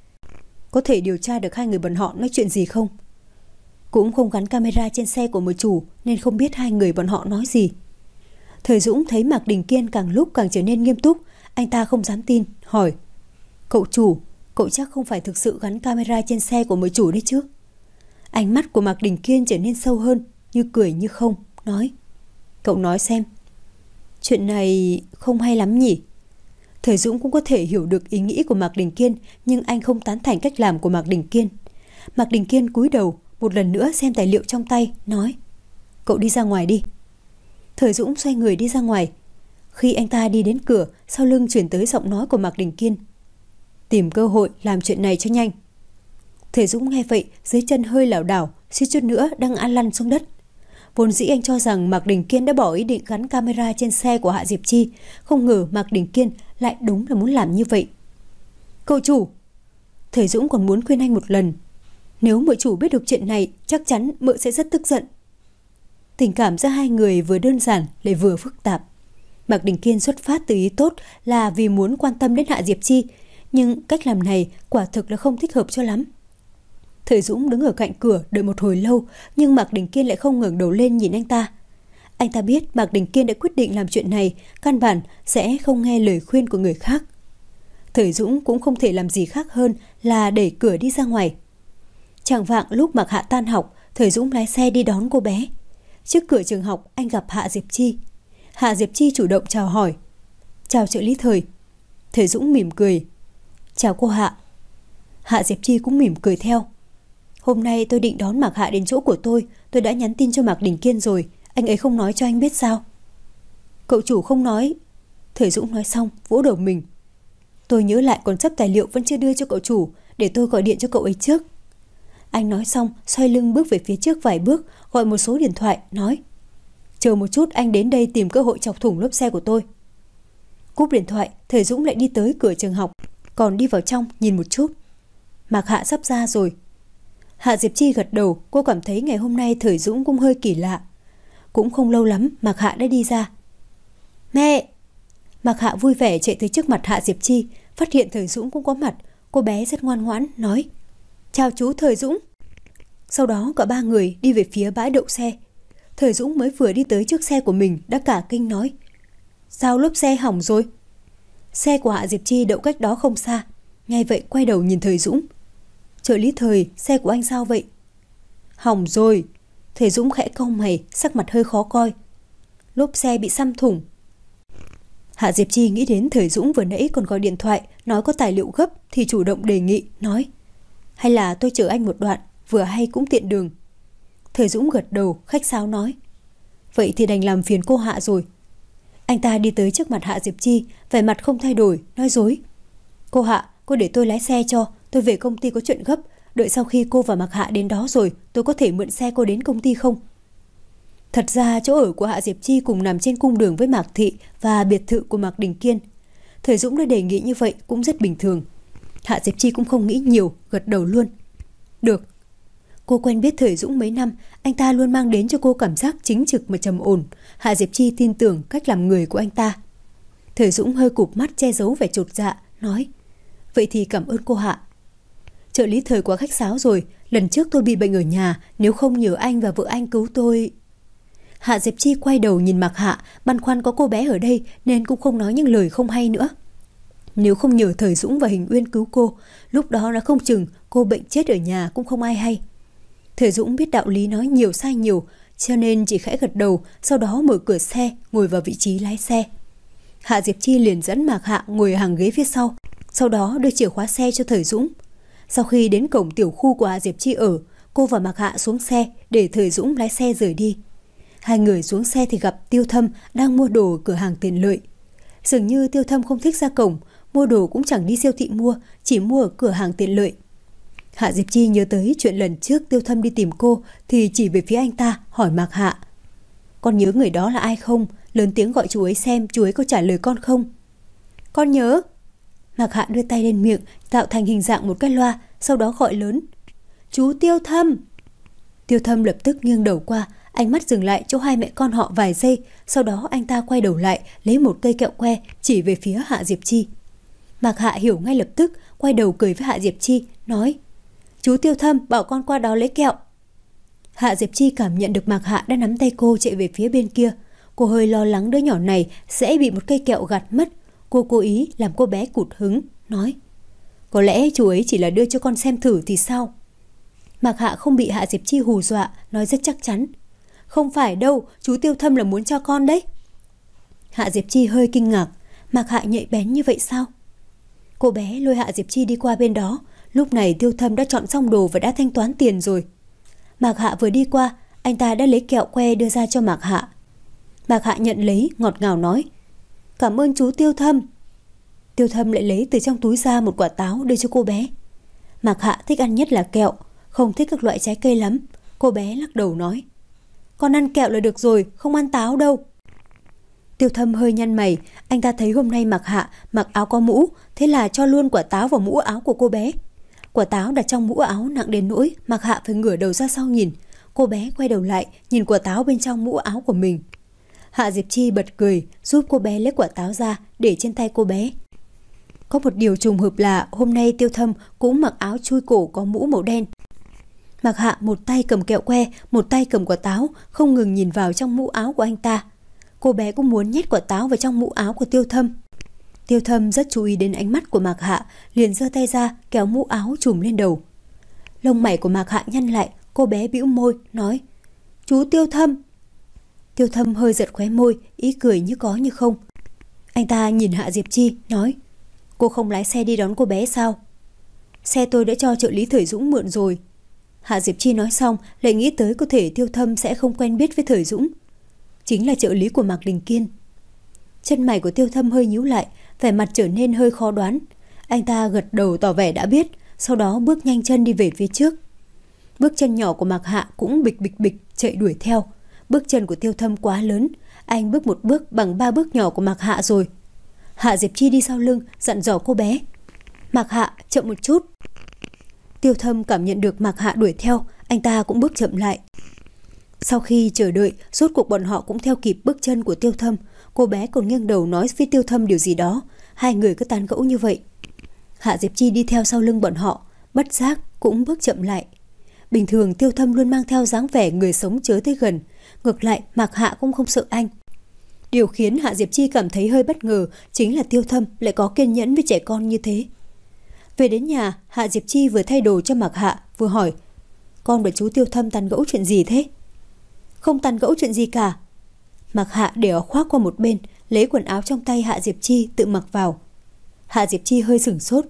Có thể điều tra được hai người bọn họ nói chuyện gì không? Cũng không gắn camera trên xe của mợ chủ nên không biết hai người bọn họ nói gì. Thời Dũng thấy Mạc Đình Kiên càng lúc càng trở nên nghiêm túc. Anh ta không dám tin, hỏi. Cậu chủ, cậu chắc không phải thực sự gắn camera trên xe của mợ chủ đấy chứ? Ánh mắt của Mạc Đình Kiên trở nên sâu hơn, như cười như không, nói. Cậu nói xem. Chuyện này không hay lắm nhỉ? Thời Dũng cũng có thể hiểu được ý nghĩ của Mạc Đình Kiên, nhưng anh không tán thành cách làm của Mạc Đình Kiên. Mạc Đình Kiên cúi đầu, một lần nữa xem tài liệu trong tay, nói. Cậu đi ra ngoài đi. Thời Dũng xoay người đi ra ngoài. Khi anh ta đi đến cửa, sau lưng chuyển tới giọng nói của Mạc Đình Kiên. Tìm cơ hội làm chuyện này cho nhanh. Thời Dũng nghe vậy, dưới chân hơi lảo đảo, suýt chút nữa đang ngã lăn xuống đất. Vốn dĩ anh cho rằng Mạc Đình Kiên đã bỏ ý định gắn camera trên xe của Hạ Diệp Chi, không ngờ Mạc Đình Kiên lại đúng là muốn làm như vậy. Cậu chủ! Thời Dũng còn muốn khuyên anh một lần. Nếu mợ chủ biết được chuyện này, chắc chắn mợ sẽ rất tức giận. Tình cảm giữa hai người vừa đơn giản lại vừa phức tạp. Mạc Đình Kiên xuất phát từ ý tốt là vì muốn quan tâm đến Hạ Diệp Chi, nhưng cách làm này quả thực là không thích hợp cho lắm. Thời Dũng đứng ở cạnh cửa đợi một hồi lâu, nhưng Mạc Đình Kiên lại không ngẩng đầu lên nhìn anh ta. Anh ta biết Mạc Đình Kiên đã quyết định làm chuyện này, căn bản sẽ không nghe lời khuyên của người khác. Thời Dũng cũng không thể làm gì khác hơn là đẩy cửa đi ra ngoài. Chạng vạng lúc Mạc Hạ tan học, Thời Dũng lái xe đi đón cô bé. Trước cửa trường học anh gặp Hạ Diệp Chi. Hạ Diệp Chi chủ động chào hỏi. Chào trợ lý Thời. Thời Dũng mỉm cười. Chào cô Hạ. Hạ Diệp Chi cũng mỉm cười theo. Hôm nay tôi định đón Mạc Hạ đến chỗ của tôi. Tôi đã nhắn tin cho Mạc Đình Kiên rồi. Anh ấy không nói cho anh biết sao? Cậu chủ không nói. Thời Dũng nói xong vỗ đầu mình. Tôi nhớ lại còn sắp tài liệu vẫn chưa đưa cho cậu chủ, để tôi gọi điện cho cậu ấy trước. Anh nói xong xoay lưng bước về phía trước vài bước, gọi một số điện thoại, nói. Chờ một chút, anh đến đây tìm cơ hội chọc thủng lốp xe của tôi. Cúp điện thoại, Thời Dũng lại đi tới cửa trường học, còn đi vào trong nhìn một chút. Mạc Hạ sắp ra rồi. Hạ Diệp Chi gật đầu, cô cảm thấy ngày hôm nay Thời Dũng cũng hơi kỳ lạ. Cũng không lâu lắm Mạc Hạ đã đi ra. Mẹ! Mạc Hạ vui vẻ chạy tới trước mặt Hạ Diệp Chi, phát hiện Thời Dũng cũng có mặt. Cô bé rất ngoan ngoãn nói: Chào chú Thời Dũng. Sau đó cả ba người đi về phía bãi đậu xe. Thời Dũng mới vừa đi tới trước xe của mình đã cả kinh nói: Sao lốp xe hỏng rồi? Xe của Hạ Diệp Chi đậu cách đó không xa. Ngay vậy quay đầu nhìn Thời Dũng: Trợ lý Thời, xe của anh sao vậy? Hỏng rồi. Thời Dũng khẽ cau mày, sắc mặt hơi khó coi. Lốp xe bị xăm thủng. Hạ Diệp Chi nghĩ đến Thời Dũng vừa nãy còn gọi điện thoại nói có tài liệu gấp thì chủ động đề nghị, nói: Hay là tôi chở anh một đoạn, vừa hay cũng tiện đường. Thời Dũng gật đầu, khách sáo nói: Vậy thì đành làm phiền cô Hạ rồi. Anh ta đi tới trước mặt Hạ Diệp Chi, vẻ mặt không thay đổi, nói dối: Cô Hạ, cô để tôi lái xe cho, tôi về công ty có chuyện gấp, đợi sau khi cô và Mạc Hạ đến đó rồi tôi có thể mượn xe cô đến công ty không? Thật ra chỗ ở của Hạ Diệp Chi cùng nằm trên cung đường với Mạc Thị và biệt thự của Mạc Đình Kiên. Thời Dũng đã đề nghị như vậy cũng rất bình thường. Hạ Diệp Chi cũng không nghĩ nhiều, gật đầu luôn. Được. Cô quen biết Thời Dũng mấy năm, anh ta luôn mang đến cho cô cảm giác chính trực mà trầm ổn. Hạ Diệp Chi tin tưởng cách làm người của anh ta. Thời Dũng hơi cụp mắt che giấu vẻ chột dạ, nói: Vậy thì cảm ơn cô Hạ. Trợ lý Thời quá khách sáo rồi, lần trước tôi bị bệnh ở nhà, nếu không nhờ anh và vợ anh cứu tôi. Hạ Diệp Chi quay đầu nhìn Mạc Hạ, băn khoăn có cô bé ở đây nên cũng không nói những lời không hay nữa. Nếu không nhờ Thời Dũng và Hình Uyên cứu cô, lúc đó đã không chừng cô bệnh chết ở nhà cũng không ai hay. Thời Dũng biết đạo lý nói nhiều sai nhiều, cho nên chỉ khẽ gật đầu, sau đó mở cửa xe, ngồi vào vị trí lái xe. Hạ Diệp Chi liền dẫn Mạc Hạ ngồi ở hàng ghế phía sau, sau đó đưa chìa khóa xe cho Thời Dũng. Sau khi đến cổng tiểu khu của Hạ Diệp Chi ở, cô và Mạc Hạ xuống xe để Thời Dũng lái xe rời đi. Hai người xuống xe thì gặp Tiêu Thâm đang mua đồ ở cửa hàng tiện lợi. Dường như Tiêu Thâm không thích ra cổng, mua đồ cũng chẳng đi siêu thị mua, chỉ mua ở cửa hàng tiện lợi. Hạ Diệp Chi nhớ tới chuyện lần trước Tiêu Thâm đi tìm cô thì chỉ về phía anh ta, hỏi Mạc Hạ: Con nhớ người đó là ai không? Lớn tiếng gọi chú ấy xem chú ấy có trả lời con không. Con nhớ. Mạc Hạ đưa tay lên miệng tạo thành hình dạng một cái loa, sau đó gọi lớn: Chú Tiêu Thâm. Tiêu Thâm lập tức nghiêng đầu qua, ánh mắt dừng lại chỗ hai mẹ con họ vài giây, sau đó anh ta quay đầu lại lấy một cây kẹo que chỉ về phía Hạ Diệp Chi. Mạc Hạ hiểu ngay lập tức, quay đầu cười với Hạ Diệp Chi, nói: Chú Tiêu Thâm bảo con qua đó lấy kẹo. Hạ Diệp Chi cảm nhận được Mạc Hạ đã nắm tay cô chạy về phía bên kia. Cô hơi lo lắng đứa nhỏ này sẽ bị một cây kẹo gạt mất. Cô cố ý làm cô bé cụt hứng, nói: Có lẽ chú ấy chỉ là đưa cho con xem thử thì sao? Mạc Hạ không bị Hạ Diệp Chi hù dọa, nói rất chắc chắn: Không phải đâu, chú Tiêu Thâm là muốn cho con đấy. Hạ Diệp Chi hơi kinh ngạc, Mạc Hạ nhạy bén như vậy sao? Cô bé lôi Hạ Diệp Chi đi qua bên đó. Lúc này Tiêu Thâm đã chọn xong đồ và đã thanh toán tiền rồi. Mạc Hạ vừa đi qua, anh ta đã lấy kẹo que đưa ra cho Mạc Hạ. Mạc Hạ nhận lấy, ngọt ngào nói: Cảm ơn chú Tiêu Thâm. Tiêu Thâm lại lấy từ trong túi ra một quả táo đưa cho cô bé. Mạc Hạ thích ăn nhất là kẹo, không thích các loại trái cây lắm. Cô bé lắc đầu nói: Con ăn kẹo là được rồi, không ăn táo đâu. Tiêu Thâm hơi nhăn mày, anh ta thấy hôm nay Mạc Hạ mặc áo có mũ, thế là cho luôn quả táo vào mũ áo của cô bé. Quả táo đặt trong mũ áo nặng đến nỗi Mạc Hạ phải ngửa đầu ra sau nhìn. Cô bé quay đầu lại nhìn quả táo bên trong mũ áo của mình. Hạ Diệp Chi bật cười, giúp cô bé lấy quả táo ra để trên tay cô bé. Có một điều trùng hợp là hôm nay Tiêu Thâm cũng mặc áo chui cổ có mũ màu đen. Mạc Hạ một tay cầm kẹo que, một tay cầm quả táo, không ngừng nhìn vào trong mũ áo của anh ta. Cô bé cũng muốn nhét quả táo vào trong mũ áo của Tiêu Thâm. Tiêu Thâm rất chú ý đến ánh mắt của Mạc Hạ, liền giơ tay ra kéo mũ áo trùm lên đầu. Lông mày của Mạc Hạ nhăn lại, cô bé bĩu môi nói: Chú Tiêu Thâm. Tiêu Thâm hơi giật khóe môi, ý cười như có như không. Anh ta nhìn Hạ Diệp Chi, nói: Cô không lái xe đi đón cô bé sao? Xe tôi đã cho trợ lý Thời Dũng mượn rồi. Hạ Diệp Chi nói xong lại nghĩ tới có thể Tiêu Thâm sẽ không quen biết với Thời Dũng, chính là trợ lý của Mạc Đình Kiên. Chân mày của Tiêu Thâm hơi nhíu lại, vẻ mặt trở nên hơi khó đoán. Anh ta gật đầu tỏ vẻ đã biết, sau đó bước nhanh chân đi về phía trước. Bước chân nhỏ của Mạc Hạ cũng bịch bịch bịch chạy đuổi theo. Bước chân của Tiêu Thâm quá lớn, anh bước một bước bằng ba bước nhỏ của Mạc Hạ rồi. Hạ Diệp Chi đi sau lưng dặn dò cô bé: Mạc Hạ, chậm một chút. Tiêu Thâm cảm nhận được Mạc Hạ đuổi theo, anh ta cũng bước chậm lại. Sau khi chờ đợi, rốt cuộc bọn họ cũng theo kịp bước chân của Tiêu Thâm. Cô bé còn nghiêng đầu nói với Tiêu Thâm điều gì đó. Hai người cứ tán gẫu như vậy. Hạ Diệp Chi đi theo sau lưng bọn họ, bất giác cũng bước chậm lại. Bình thường Tiêu Thâm luôn mang theo dáng vẻ người sống chớ tới gần. Ngược lại Mạc Hạ cũng không sợ anh. Điều khiến Hạ Diệp Chi cảm thấy hơi bất ngờ chính là Tiêu Thâm lại có kiên nhẫn với trẻ con như thế. Về đến nhà, Hạ Diệp Chi vừa thay đồ cho Mạc Hạ, vừa hỏi: Con và chú Tiêu Thâm tán gẫu chuyện gì thế? Không tán gẫu chuyện gì cả. Mạc Hạ để áo khoác qua một bên, lấy quần áo trong tay Hạ Diệp Chi tự mặc vào. Hạ Diệp Chi hơi sửng sốt.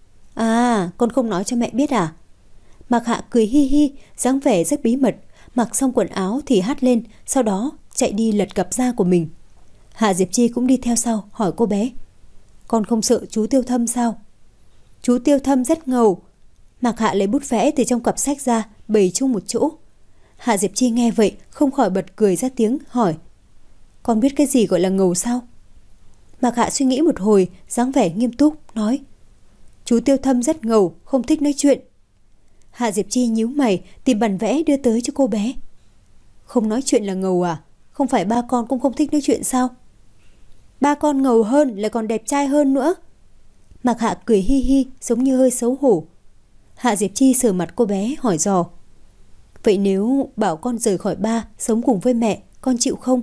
À, con không nói cho mẹ biết à? Mạc Hạ cười hi hi, dáng vẻ rất bí mật. Mặc xong quần áo thì hắt lên, sau đó chạy đi lật cặp da của mình. Hạ Diệp Chi cũng đi theo sau, hỏi cô bé: Con không sợ chú Tiêu Thâm sao? Chú Tiêu Thâm rất ngầu. Mạc Hạ lấy bút vẽ từ trong cặp sách ra, bày chung một chỗ. Hạ Diệp Chi nghe vậy không khỏi bật cười ra tiếng, hỏi: Con biết cái gì gọi là ngầu sao? Mạc Hạ suy nghĩ một hồi, dáng vẻ nghiêm túc, nói: Chú Tiêu Thâm rất ngầu, không thích nói chuyện. Hạ Diệp Chi nhíu mày, tìm bản vẽ đưa tới cho cô bé. Không nói chuyện là ngầu à? Không phải ba con cũng không thích nói chuyện sao? Ba con ngầu hơn lại còn đẹp trai hơn nữa. Mạc Hạ cười hi hi, giống như hơi xấu hổ. Hạ Diệp Chi sờ mặt cô bé, hỏi dò: Vậy nếu bảo con rời khỏi ba, sống cùng với mẹ, con chịu không?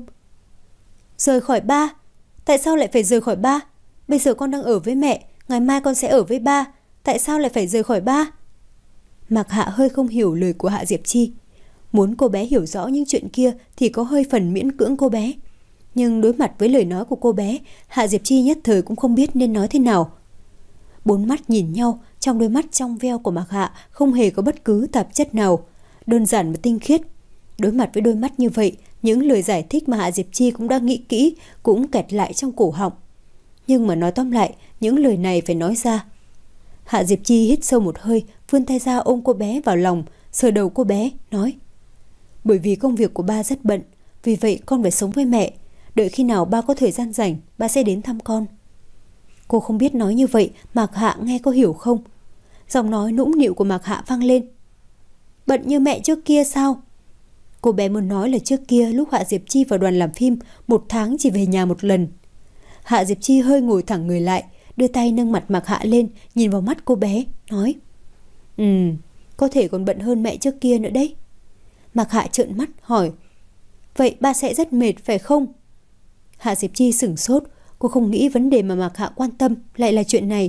Rời khỏi ba? Tại sao lại phải rời khỏi ba? Bây giờ con đang ở với mẹ, ngày mai con sẽ ở với ba. Tại sao lại phải rời khỏi ba? Mạc Hạ hơi không hiểu lời của Hạ Diệp Chi. Muốn cô bé hiểu rõ những chuyện kia thì có hơi phần miễn cưỡng cô bé. Nhưng đối mặt với lời nói của cô bé, Hạ Diệp Chi nhất thời cũng không biết nên nói thế nào. Bốn mắt nhìn nhau, trong đôi mắt trong veo của Mạc Hạ không hề có bất cứ tạp chất nào, đơn giản và tinh khiết. Đối mặt với đôi mắt như vậy, những lời giải thích mà Hạ Diệp Chi cũng đã nghĩ kỹ cũng kẹt lại trong cổ họng. Nhưng mà nói tóm lại, những lời này phải nói ra. Hạ Diệp Chi hít sâu một hơi, vươn tay ra ôm cô bé vào lòng, sờ đầu cô bé, nói: Bởi vì công việc của ba rất bận, vì vậy con phải sống với mẹ. Đợi khi nào ba có thời gian rảnh, ba sẽ đến thăm con. Cô không biết nói như vậy Mạc Hạ nghe có hiểu không? Giọng nói nũng nịu của Mạc Hạ vang lên: Bận như mẹ trước kia sao? Cô bé muốn nói là trước kia lúc Hạ Diệp Chi vào đoàn làm phim, một tháng chỉ về nhà một lần. Hạ Diệp Chi hơi ngồi thẳng người lại, đưa tay nâng mặt Mạc Hạ lên, nhìn vào mắt cô bé, nói: Ừ, có thể còn bận hơn mẹ trước kia nữa đấy. Mạc Hạ trợn mắt hỏi: Vậy ba sẽ rất mệt phải không? Hạ Diệp Chi sửng sốt, cô không nghĩ vấn đề mà Mạc Hạ quan tâm lại là chuyện này.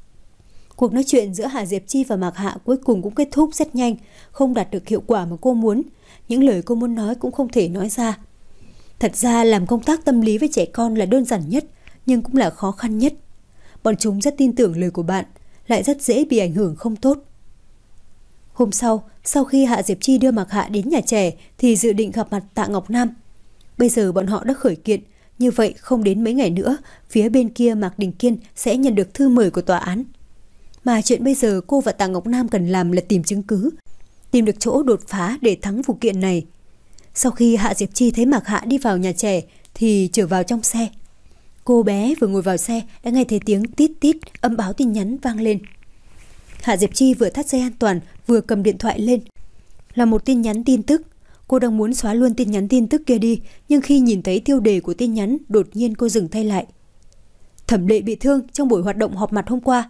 Cuộc nói chuyện giữa Hạ Diệp Chi và Mạc Hạ cuối cùng cũng kết thúc rất nhanh, không đạt được hiệu quả mà cô muốn. Những lời cô muốn nói cũng không thể nói ra. Thật ra làm công tác tâm lý với trẻ con là đơn giản nhất, nhưng cũng là khó khăn nhất. Bọn chúng rất tin tưởng lời của bạn, lại rất dễ bị ảnh hưởng không tốt. Hôm sau, sau khi Hạ Diệp Chi đưa Mạc Hạ đến nhà trẻ thì dự định gặp mặt Tạ Ngọc Nam. Bây giờ bọn họ đã khởi kiện, như vậy không đến mấy ngày nữa, phía bên kia Mạc Đình Kiên sẽ nhận được thư mời của tòa án. Mà chuyện bây giờ cô và Tạ Ngọc Nam cần làm là tìm chứng cứ, tìm được chỗ đột phá để thắng vụ kiện này. Sau khi Hạ Diệp Chi thấy Mạc Hạ đi vào nhà trẻ thì trở vào trong xe. Cô bé vừa ngồi vào xe đã nghe thấy tiếng tít tít âm báo tin nhắn vang lên. Hạ Diệp Chi vừa thắt dây an toàn vừa cầm điện thoại lên. Là một tin nhắn tin tức. Cô đang muốn xóa luôn tin nhắn tin tức kia đi, nhưng khi nhìn thấy tiêu đề của tin nhắn, đột nhiên cô dừng tay lại. Thẩm Lệ bị thương trong buổi hoạt động họp mặt hôm qua.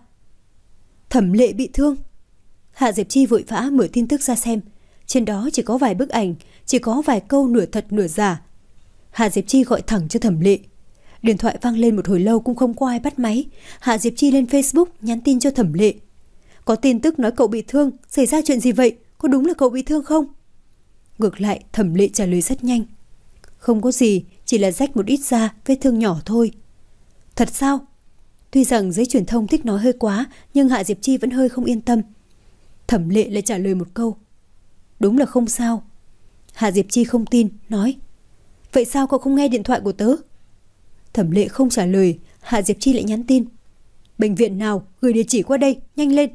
Thẩm Lệ bị thương? Hạ Diệp Chi vội vã mở tin tức ra xem. Trên đó chỉ có vài bức ảnh, chỉ có vài câu nửa thật nửa giả. Hạ Diệp Chi gọi thẳng cho Thẩm Lệ. Điện thoại vang lên một hồi lâu cũng không có ai bắt máy. Hạ Diệp Chi lên Facebook nhắn tin cho Thẩm Lệ. Có tin tức nói cậu bị thương, xảy ra chuyện gì vậy? Có đúng là cậu bị thương không? Ngược lại Thẩm Lệ trả lời rất nhanh. Không có gì, chỉ là rách một ít da, vết thương nhỏ thôi. Thật sao? Tuy rằng giới truyền thông thích nói hơi quá, nhưng Hạ Diệp Chi vẫn hơi không yên tâm. Thẩm Lệ lại trả lời một câu. Đúng là không sao. Hạ Diệp Chi không tin, nói. Vậy sao cậu không nghe điện thoại của tớ? Thẩm Lệ không trả lời. Hạ Diệp Chi lại nhắn tin. Bệnh viện nào, gửi địa chỉ qua đây, nhanh lên.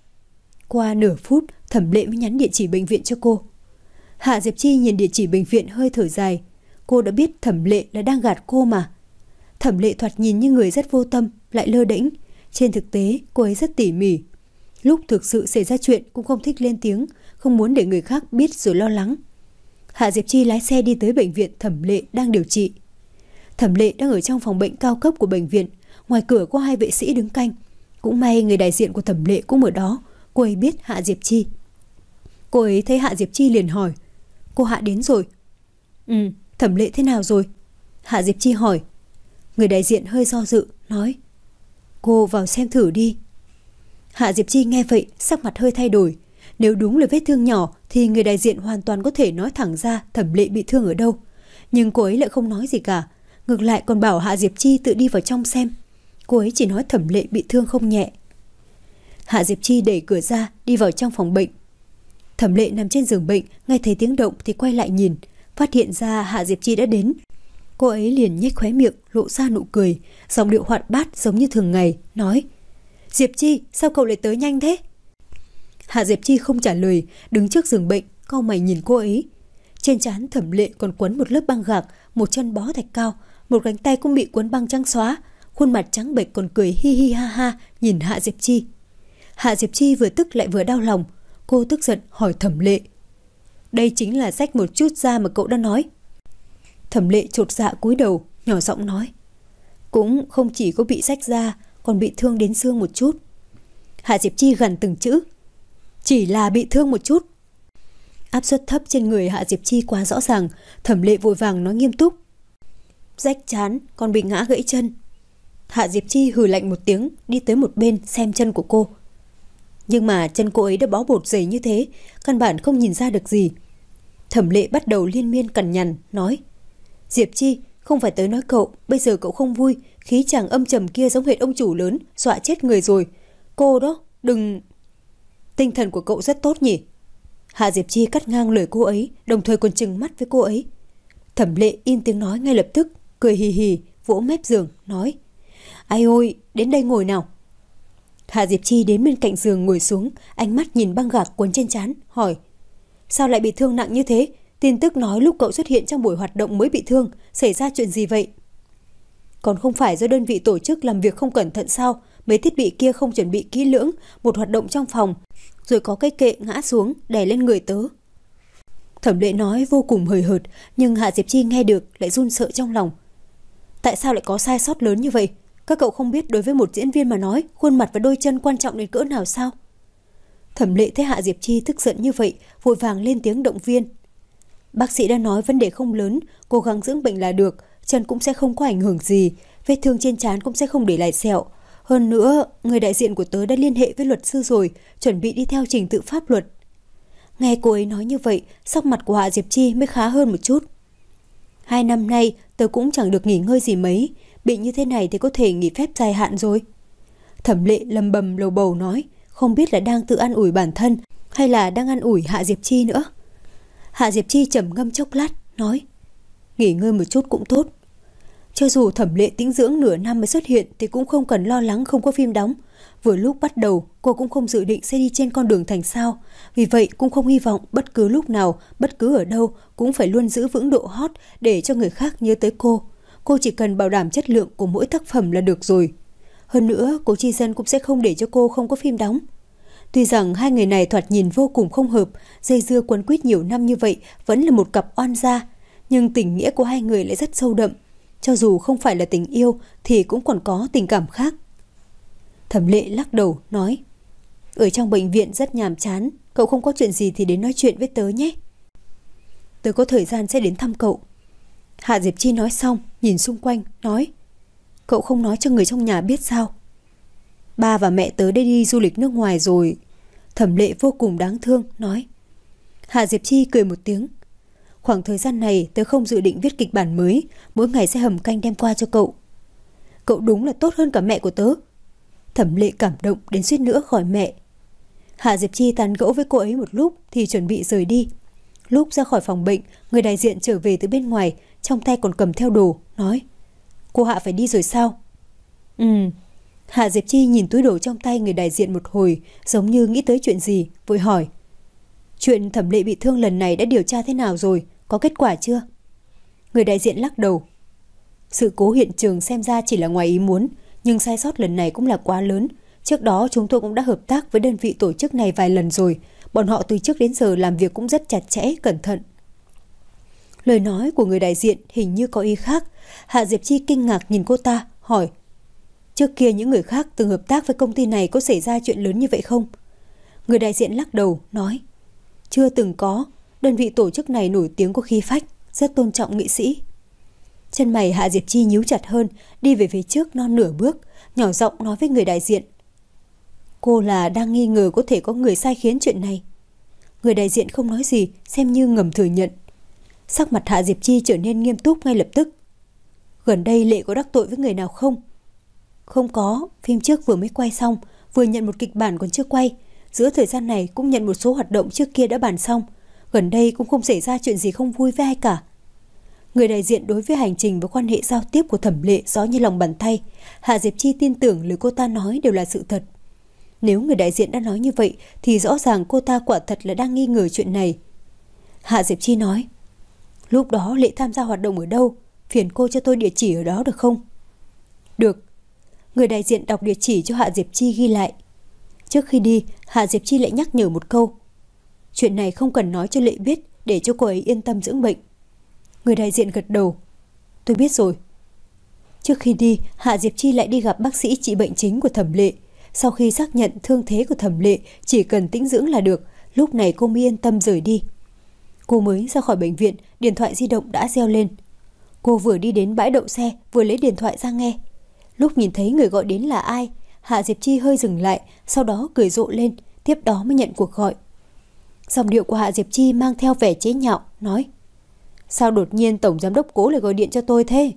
Qua nửa phút Thẩm Lệ mới nhắn địa chỉ bệnh viện cho cô. Hạ Diệp Chi nhìn địa chỉ bệnh viện hơi thở dài. Cô đã biết Thẩm Lệ là đang gạt cô mà. Thẩm Lệ thoạt nhìn như người rất vô tâm, lại lơ đễnh. Trên thực tế cô ấy rất tỉ mỉ. Lúc thực sự xảy ra chuyện cũng không thích lên tiếng, không muốn để người khác biết rồi lo lắng. Hạ Diệp Chi lái xe đi tới bệnh viện Thẩm Lệ đang điều trị. Thẩm Lệ đang ở trong phòng bệnh cao cấp của bệnh viện, ngoài cửa có hai vệ sĩ đứng canh. Cũng may người đại diện của Thẩm Lệ cũng ở đó, cô ấy biết Hạ Diệp Chi. Cô ấy thấy Hạ Diệp Chi liền hỏi, cô Hạ đến rồi. Ừ, Thẩm Lệ thế nào rồi? Hạ Diệp Chi hỏi. Người đại diện hơi do dự, nói, cô vào xem thử đi. Hạ Diệp Chi nghe vậy, sắc mặt hơi thay đổi. Nếu đúng là vết thương nhỏ thì người đại diện hoàn toàn có thể nói thẳng ra Thẩm Lệ bị thương ở đâu. Nhưng cô ấy lại không nói gì cả, ngược lại còn bảo Hạ Diệp Chi tự đi vào trong xem. Cô ấy chỉ nói Thẩm Lệ bị thương không nhẹ. Hạ Diệp Chi đẩy cửa ra, đi vào trong phòng bệnh. Thẩm Lệ nằm trên giường bệnh, nghe thấy tiếng động thì quay lại nhìn, phát hiện ra Hạ Diệp Chi đã đến. Cô ấy liền nhếch khóe miệng, lộ ra nụ cười, giọng điệu hoạt bát giống như thường ngày, nói, Diệp Chi, sao cậu lại tới nhanh thế? Hạ Diệp Chi không trả lời, đứng trước giường bệnh, cau mày nhìn cô ấy. Trên trán Thẩm Lệ còn quấn một lớp băng gạc, một chân bó thạch cao, một cánh tay cũng bị quấn băng trắng xóa, khuôn mặt trắng bệch còn cười hi hi ha ha nhìn Hạ Diệp Chi. Hạ Diệp Chi vừa tức lại vừa đau lòng, cô tức giận hỏi Thẩm Lệ, đây chính là rách một chút da mà cậu đã nói. Thẩm Lệ chột dạ cúi đầu, nhỏ giọng nói, cũng không chỉ có bị rách da, còn bị thương đến xương một chút. Hạ Diệp Chi gằn từng chữ, chỉ là bị thương một chút. Áp suất thấp trên người Hạ Diệp Chi quá rõ ràng, Thẩm Lệ vội vàng nói nghiêm túc, rách trán, còn bị ngã gãy chân. Hạ Diệp Chi hừ lạnh một tiếng, đi tới một bên xem chân của cô. Nhưng mà chân cô ấy đã bó bột dày như thế, căn bản không nhìn ra được gì. Thẩm Lệ bắt đầu liên miên cằn nhằn, nói, Diệp Chi, không phải tới nói cậu, bây giờ cậu không vui, khí chàng âm trầm kia giống hệt ông chủ lớn, dọa chết người rồi. Cô đó, đừng... Tinh thần của cậu rất tốt nhỉ? Hạ Diệp Chi cắt ngang lời cô ấy, đồng thời còn trừng mắt với cô ấy. Thẩm Lệ im tiếng nói ngay lập tức, cười hì hì, vỗ mép giường, nói, ai ôi, đến đây ngồi nào. Hạ Diệp Chi đến bên cạnh giường ngồi xuống, ánh mắt nhìn băng gạc quấn trên trán, hỏi, sao lại bị thương nặng như thế? Tin tức nói lúc cậu xuất hiện trong buổi hoạt động mới bị thương, xảy ra chuyện gì vậy? Còn không phải do đơn vị tổ chức làm việc không cẩn thận sao? Mấy thiết bị kia không chuẩn bị kỹ lưỡng, một hoạt động trong phòng, rồi có cái kệ ngã xuống, đè lên người tớ. Thẩm Lệ nói vô cùng hời hợt, nhưng Hạ Diệp Chi nghe được lại run sợ trong lòng. Tại sao lại có sai sót lớn như vậy? Các cậu không biết đối với một diễn viên mà nói, khuôn mặt và đôi chân quan trọng đến cỡ nào sao? Thẩm Lệ thấy Hạ Diệp Chi tức giận như vậy, vội vàng lên tiếng động viên. Bác sĩ đã nói vấn đề không lớn, cố gắng dưỡng bệnh là được, chân cũng sẽ không có ảnh hưởng gì, vết thương trên trán cũng sẽ không để lại sẹo. Hơn nữa, người đại diện của tớ đã liên hệ với luật sư rồi, chuẩn bị đi theo trình tự pháp luật. Nghe cô ấy nói như vậy, sắc mặt của Hạ Diệp Chi mới khá hơn một chút. Hai năm nay, tớ cũng chẳng được nghỉ ngơi gì mấy, bị như thế này thì có thể nghỉ phép dài hạn rồi. Thẩm Lệ lầm bầm lầu bầu nói, không biết là đang tự an ủi bản thân hay là đang an ủi Hạ Diệp Chi nữa. Hạ Diệp Chi trầm ngâm chốc lát, nói, nghỉ ngơi một chút cũng tốt. Cho dù Thẩm Lệ tĩnh dưỡng nửa năm mới xuất hiện thì cũng không cần lo lắng không có phim đóng. Vừa lúc bắt đầu, cô cũng không dự định sẽ đi trên con đường thành sao. Vì vậy cũng không hy vọng bất cứ lúc nào, bất cứ ở đâu cũng phải luôn giữ vững độ hot để cho người khác nhớ tới cô. Cô chỉ cần bảo đảm chất lượng của mỗi tác phẩm là được rồi. Hơn nữa, Cố Chi Dân cũng sẽ không để cho cô không có phim đóng. Tuy rằng hai người này thoạt nhìn vô cùng không hợp, dây dưa quấn quýt nhiều năm như vậy vẫn là một cặp oan gia, nhưng tình nghĩa của hai người lại rất sâu đậm. Cho dù không phải là tình yêu thì cũng còn có tình cảm khác. Thẩm Lệ lắc đầu nói, ở trong bệnh viện rất nhàm chán, cậu không có chuyện gì thì đến nói chuyện với tớ nhé. Tớ có thời gian sẽ đến thăm cậu. Hạ Diệp Chi nói xong, nhìn xung quanh, nói, cậu không nói cho người trong nhà biết sao? Ba và mẹ tớ đã đi du lịch nước ngoài rồi. Thẩm Lệ vô cùng đáng thương, nói. Hạ Diệp Chi cười một tiếng. Khoảng thời gian này tớ không dự định viết kịch bản mới, mỗi ngày sẽ hầm canh đem qua cho cậu. Cậu đúng là tốt hơn cả mẹ của tớ. Thẩm Lệ cảm động đến suýt nữa khỏi mẹ. Hạ Diệp Chi tán gẫu với cô ấy một lúc thì chuẩn bị rời đi. Lúc ra khỏi phòng bệnh, người đại diện trở về từ bên ngoài, trong tay còn cầm theo đồ, nói, cô Hạ phải đi rồi sao? Ừ. Hạ Diệp Chi nhìn túi đồ trong tay người đại diện một hồi, giống như nghĩ tới chuyện gì, vội hỏi, chuyện Thẩm Lệ bị thương lần này đã điều tra thế nào rồi, có kết quả chưa? Người đại diện lắc đầu. Sự cố hiện trường xem ra chỉ là ngoài ý muốn, nhưng sai sót lần này cũng là quá lớn, Trước đó chúng tôi cũng đã hợp tác với đơn vị tổ chức này vài lần rồi. Bọn họ từ trước đến giờ làm việc cũng rất chặt chẽ, cẩn thận. Lời nói của người đại diện hình như có ý khác. Hạ Diệp Chi kinh ngạc nhìn cô ta, hỏi: Trước kia những người khác từng hợp tác với công ty này có xảy ra chuyện lớn như vậy không? Người đại diện lắc đầu, nói: Chưa từng có. Đơn vị tổ chức này nổi tiếng có khí phách, rất tôn trọng nghệ sĩ. Chân mày Hạ Diệp Chi nhíu chặt hơn, đi về phía trước non nửa bước, nhỏ giọng nói với người đại diện: Cô là đang nghi ngờ có thể có người sai khiến chuyện này. Người đại diện không nói gì, xem như ngầm thừa nhận. Sắc mặt Hạ Diệp Chi trở nên nghiêm túc ngay lập tức. Gần đây Lệ có đắc tội với người nào không? Không có, phim trước vừa mới quay xong, vừa nhận một kịch bản còn chưa quay. Giữa thời gian này cũng nhận một số hoạt động trước kia đã bàn xong. Gần đây cũng không xảy ra chuyện gì không vui với ai cả. Người đại diện đối với hành trình và quan hệ giao tiếp của Thẩm Lệ rõ như lòng bàn tay. Hạ Diệp Chi tin tưởng lời cô ta nói đều là sự thật. Nếu người đại diện đã nói như vậy thì rõ ràng cô ta quả thật là đang nghi ngờ chuyện này. Hạ Diệp Chi nói: Lúc đó Lệ tham gia hoạt động ở đâu? Phiền cô cho tôi địa chỉ ở đó được không? Được. Người đại diện đọc địa chỉ cho Hạ Diệp Chi ghi lại. Trước khi đi, Hạ Diệp Chi lại nhắc nhở một câu: Chuyện này không cần nói cho Lệ biết, để cho cô ấy yên tâm dưỡng bệnh. Người đại diện gật đầu: Tôi biết rồi. Trước khi đi, Hạ Diệp Chi lại đi gặp bác sĩ trị bệnh chính của Thẩm Lệ. Sau khi xác nhận thương thế của Thẩm Lệ chỉ cần tĩnh dưỡng là được, lúc này cô mới yên tâm rời đi. Cô mới ra khỏi bệnh viện, điện thoại di động đã reo lên. Cô vừa đi đến bãi đậu xe, vừa lấy điện thoại ra nghe. Lúc nhìn thấy người gọi đến là ai, Hạ Diệp Chi hơi dừng lại, sau đó cười rộ lên, tiếp đó mới nhận cuộc gọi. Giọng điệu của Hạ Diệp Chi mang theo vẻ chế nhạo, nói: Sao đột nhiên Tổng Giám đốc Cố lại gọi điện cho tôi thế?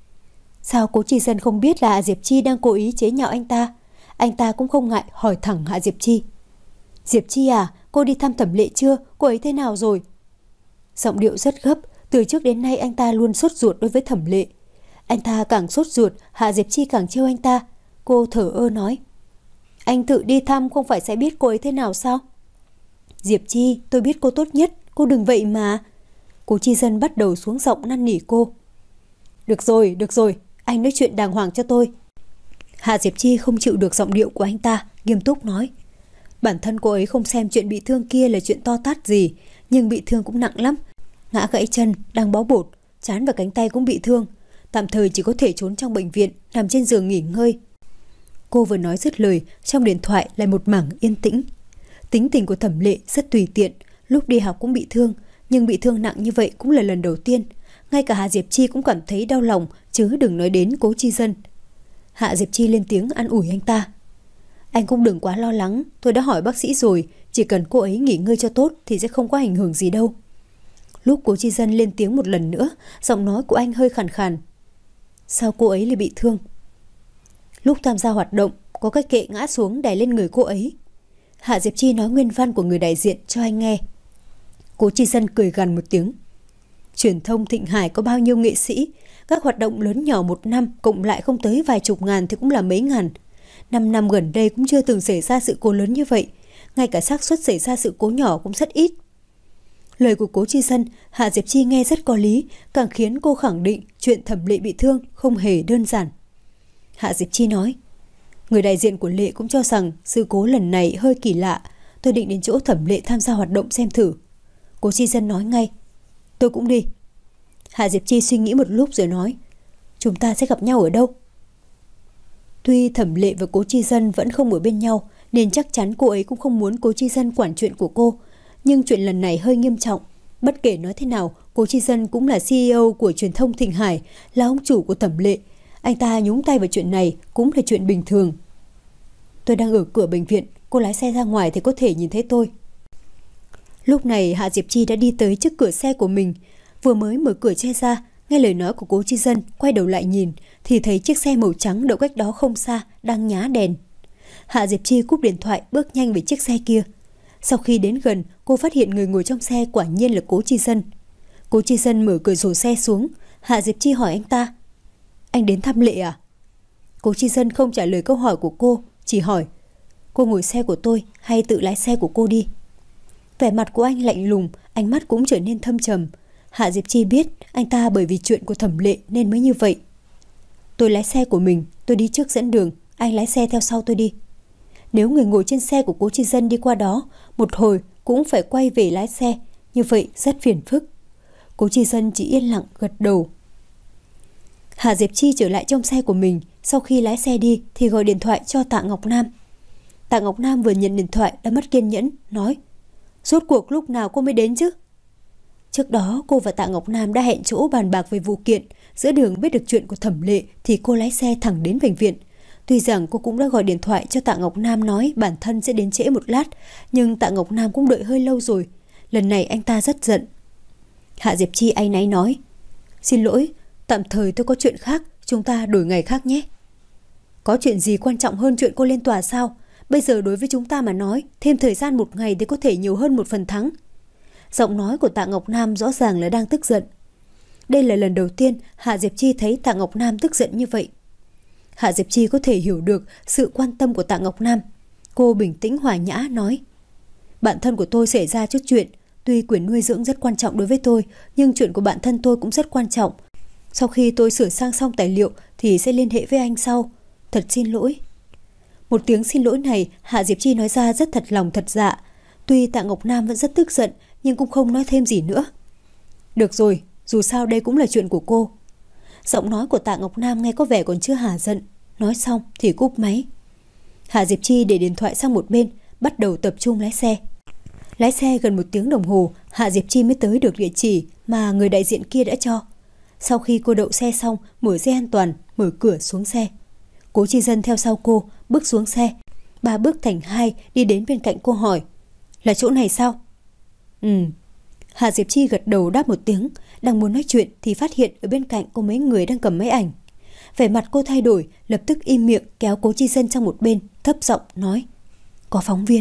Sao Cố Chi Dân không biết là Hạ Diệp Chi đang cố ý chế nhạo anh ta? Anh ta cũng không ngại hỏi thẳng Hạ Diệp Chi: Diệp Chi à, cô đi thăm Thẩm Lệ chưa? Cô ấy thế nào rồi? Giọng điệu rất gấp, từ trước đến nay anh ta luôn sốt ruột đối với Thẩm Lệ. Anh ta càng sốt ruột, Hạ Diệp Chi càng trêu anh ta. Cô thở ơ nói: Anh tự đi thăm không phải sẽ biết cô ấy thế nào sao? Diệp Chi, tôi biết cô tốt nhất, cô đừng vậy mà. Cố Chi Dân bắt đầu xuống giọng năn nỉ cô. Được rồi, được rồi, anh nói chuyện đàng hoàng cho tôi. Hạ Diệp Chi không chịu được giọng điệu của anh ta, nghiêm túc nói: Bản thân cô ấy không xem chuyện bị thương kia là chuyện to tát gì, nhưng bị thương cũng nặng lắm. Ngã gãy chân, đang bó bột, trán và cánh tay cũng bị thương. Tạm thời chỉ có thể trốn trong bệnh viện, nằm trên giường nghỉ ngơi. Cô vừa nói dứt lời, trong điện thoại lại một mảng yên tĩnh. Tính tình của Thẩm Lệ rất tùy tiện, lúc đi học cũng bị thương, nhưng bị thương nặng như vậy cũng là lần đầu tiên. Ngay cả Hạ Diệp Chi cũng cảm thấy đau lòng, chứ đừng nói đến Cố Chi Dân. Hạ Diệp Chi lên tiếng an ủi anh ta: Anh cũng đừng quá lo lắng, tôi đã hỏi bác sĩ rồi, chỉ cần cô ấy nghỉ ngơi cho tốt thì sẽ không có ảnh hưởng gì đâu. Lúc Cố Chi Dân lên tiếng một lần nữa, giọng nói của anh hơi khàn khàn: Sao cô ấy lại bị thương? Lúc tham gia hoạt động, có cái kệ ngã xuống đè lên người cô ấy. Hạ Diệp Chi nói nguyên văn của người đại diện cho anh nghe. Cố Chi Dân cười gằn một tiếng: Truyền thông Thịnh Hải có bao nhiêu nghệ sĩ, các hoạt động lớn nhỏ một năm cộng lại không tới vài chục ngàn thì cũng là mấy ngàn. Năm năm gần đây cũng chưa từng xảy ra sự cố lớn như vậy, ngay cả xác suất xảy ra sự cố nhỏ cũng rất ít. Lời của Cố Chi Dân, Hạ Diệp Chi nghe rất có lý, càng khiến cô khẳng định chuyện Thẩm Lệ bị thương không hề đơn giản. Hạ Diệp Chi nói: Người đại diện của Lệ cũng cho rằng sự cố lần này hơi kỳ lạ, tôi định đến chỗ Thẩm Lệ tham gia hoạt động xem thử. Cố Chi Dân nói ngay: Tôi cũng đi. Hạ Diệp Chi suy nghĩ một lúc rồi nói: Chúng ta sẽ gặp nhau ở đâu? Tuy Thẩm Lệ và Cố Chi Dân vẫn không ở bên nhau, nên chắc chắn cô ấy cũng không muốn Cố Chi Dân quản chuyện của cô. Nhưng chuyện lần này hơi nghiêm trọng. Bất kể nói thế nào, Cố Chi Dân cũng là xê e ô của truyền thông Thịnh Hải, là ông chủ của Thẩm Lệ. Anh ta nhúng tay vào chuyện này cũng là chuyện bình thường. Tôi đang ở cửa bệnh viện, cô lái xe ra ngoài thì có thể nhìn thấy tôi. Lúc này Hạ Diệp Chi đã đi tới trước cửa xe của mình. Vừa mới mở cửa che ra, nghe lời nói của Cố Chi Dân, quay đầu lại nhìn thì thấy chiếc xe màu trắng đậu cách đó không xa đang nhá đèn. Hạ Diệp Chi cúp điện thoại, bước nhanh về chiếc xe kia. Sau khi đến gần, cô phát hiện người ngồi trong xe quả nhiên là Cố Chi Dân. Cố Chi Dân mở cửa sổ xe xuống. Hạ Diệp Chi hỏi anh ta: Anh đến thăm Lệ à? Cố Chi Dân không trả lời câu hỏi của cô, chỉ hỏi: Cô ngồi xe của tôi hay tự lái xe của cô đi? Vẻ mặt của anh lạnh lùng, ánh mắt cũng trở nên thâm trầm. Hạ Diệp Chi biết anh ta bởi vì chuyện của Thẩm Lệ nên mới như vậy. Tôi lái xe của mình, tôi đi trước dẫn đường, anh lái xe theo sau tôi đi. Nếu người ngồi trên xe của Cố Chi Dân đi qua đó, một hồi cũng phải quay về lái xe, như vậy rất phiền phức. Cố Chi Dân chỉ yên lặng gật đầu. Hạ Diệp Chi trở lại trong xe của mình, sau khi lái xe đi thì gọi điện thoại cho Tạ Ngọc Nam. Tạ Ngọc Nam vừa nhận điện thoại đã mất kiên nhẫn, nói: Rốt cuộc lúc nào cô mới đến chứ? Trước đó cô và Tạ Ngọc Nam đã hẹn chỗ bàn bạc về vụ kiện. Giữa đường biết được chuyện của Thẩm Lệ thì cô lái xe thẳng đến bệnh viện. Tuy rằng cô cũng đã gọi điện thoại cho Tạ Ngọc Nam nói bản thân sẽ đến trễ một lát, nhưng Tạ Ngọc Nam cũng đợi hơi lâu rồi. Lần này anh ta rất giận. Hạ Diệp Chi áy náy nói: Xin lỗi, tạm thời tôi có chuyện khác, chúng ta đổi ngày khác nhé. Có chuyện gì quan trọng hơn chuyện cô lên tòa sao? Bây giờ đối với chúng ta mà nói, thêm thời gian một ngày thì có thể nhiều hơn một phần thắng. Giọng nói của Tạ Ngọc Nam rõ ràng là đang tức giận. Đây là lần đầu tiên Hạ Diệp Chi thấy Tạ Ngọc Nam tức giận như vậy. Hạ Diệp Chi có thể hiểu được sự quan tâm của Tạ Ngọc Nam. Cô bình tĩnh hòa nhã nói: Bạn thân của tôi xảy ra chút chuyện. Tuy quyền nuôi dưỡng rất quan trọng đối với tôi, nhưng chuyện của bạn thân tôi cũng rất quan trọng. Sau khi tôi sửa sang xong tài liệu thì sẽ liên hệ với anh sau. Thật xin lỗi. Một tiếng xin lỗi này Hạ Diệp Chi nói ra rất thật lòng thật dạ. Tuy Tạ Ngọc Nam vẫn rất tức giận, nhưng cũng không nói thêm gì nữa. Được rồi, dù sao đây cũng là chuyện của cô. Giọng nói của Tạ Ngọc Nam nghe có vẻ còn chưa hả giận. Nói xong thì cúp máy. Hạ Diệp Chi để điện thoại sang một bên, bắt đầu tập trung lái xe. Lái xe gần một tiếng đồng hồ, Hạ Diệp Chi mới tới được địa chỉ mà người đại diện kia đã cho. Sau khi cô đậu xe xong, mở dây an toàn, mở cửa xuống xe. Cố Chi Dân theo sau cô, bước xuống xe. Ba bước thành hai, đi đến bên cạnh cô hỏi: Là chỗ này sao? Ừ. Hạ Diệp Chi gật đầu đáp một tiếng. Đang muốn nói chuyện thì phát hiện ở bên cạnh có mấy người đang cầm máy ảnh. Vẻ mặt cô thay đổi, lập tức im miệng kéo Cố Chi Dân sang một bên, thấp giọng nói: Có phóng viên.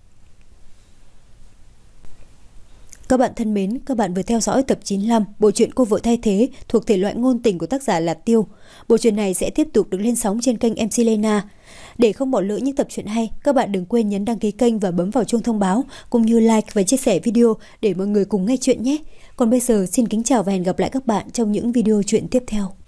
Các bạn thân mến, các bạn vừa theo dõi tập chín mươi lăm bộ truyện Cô Vợ Thay Thế thuộc thể loại ngôn tình của tác giả là Tiêu. Bộ truyện này sẽ tiếp tục được lên sóng trên kênh em xê Lena. Để không bỏ lỡ những tập truyện hay, các bạn đừng quên nhấn đăng ký kênh và bấm vào chuông thông báo, cũng như like và chia sẻ video để mọi người cùng nghe chuyện nhé. Còn bây giờ xin kính chào và hẹn gặp lại các bạn trong những video truyện tiếp theo.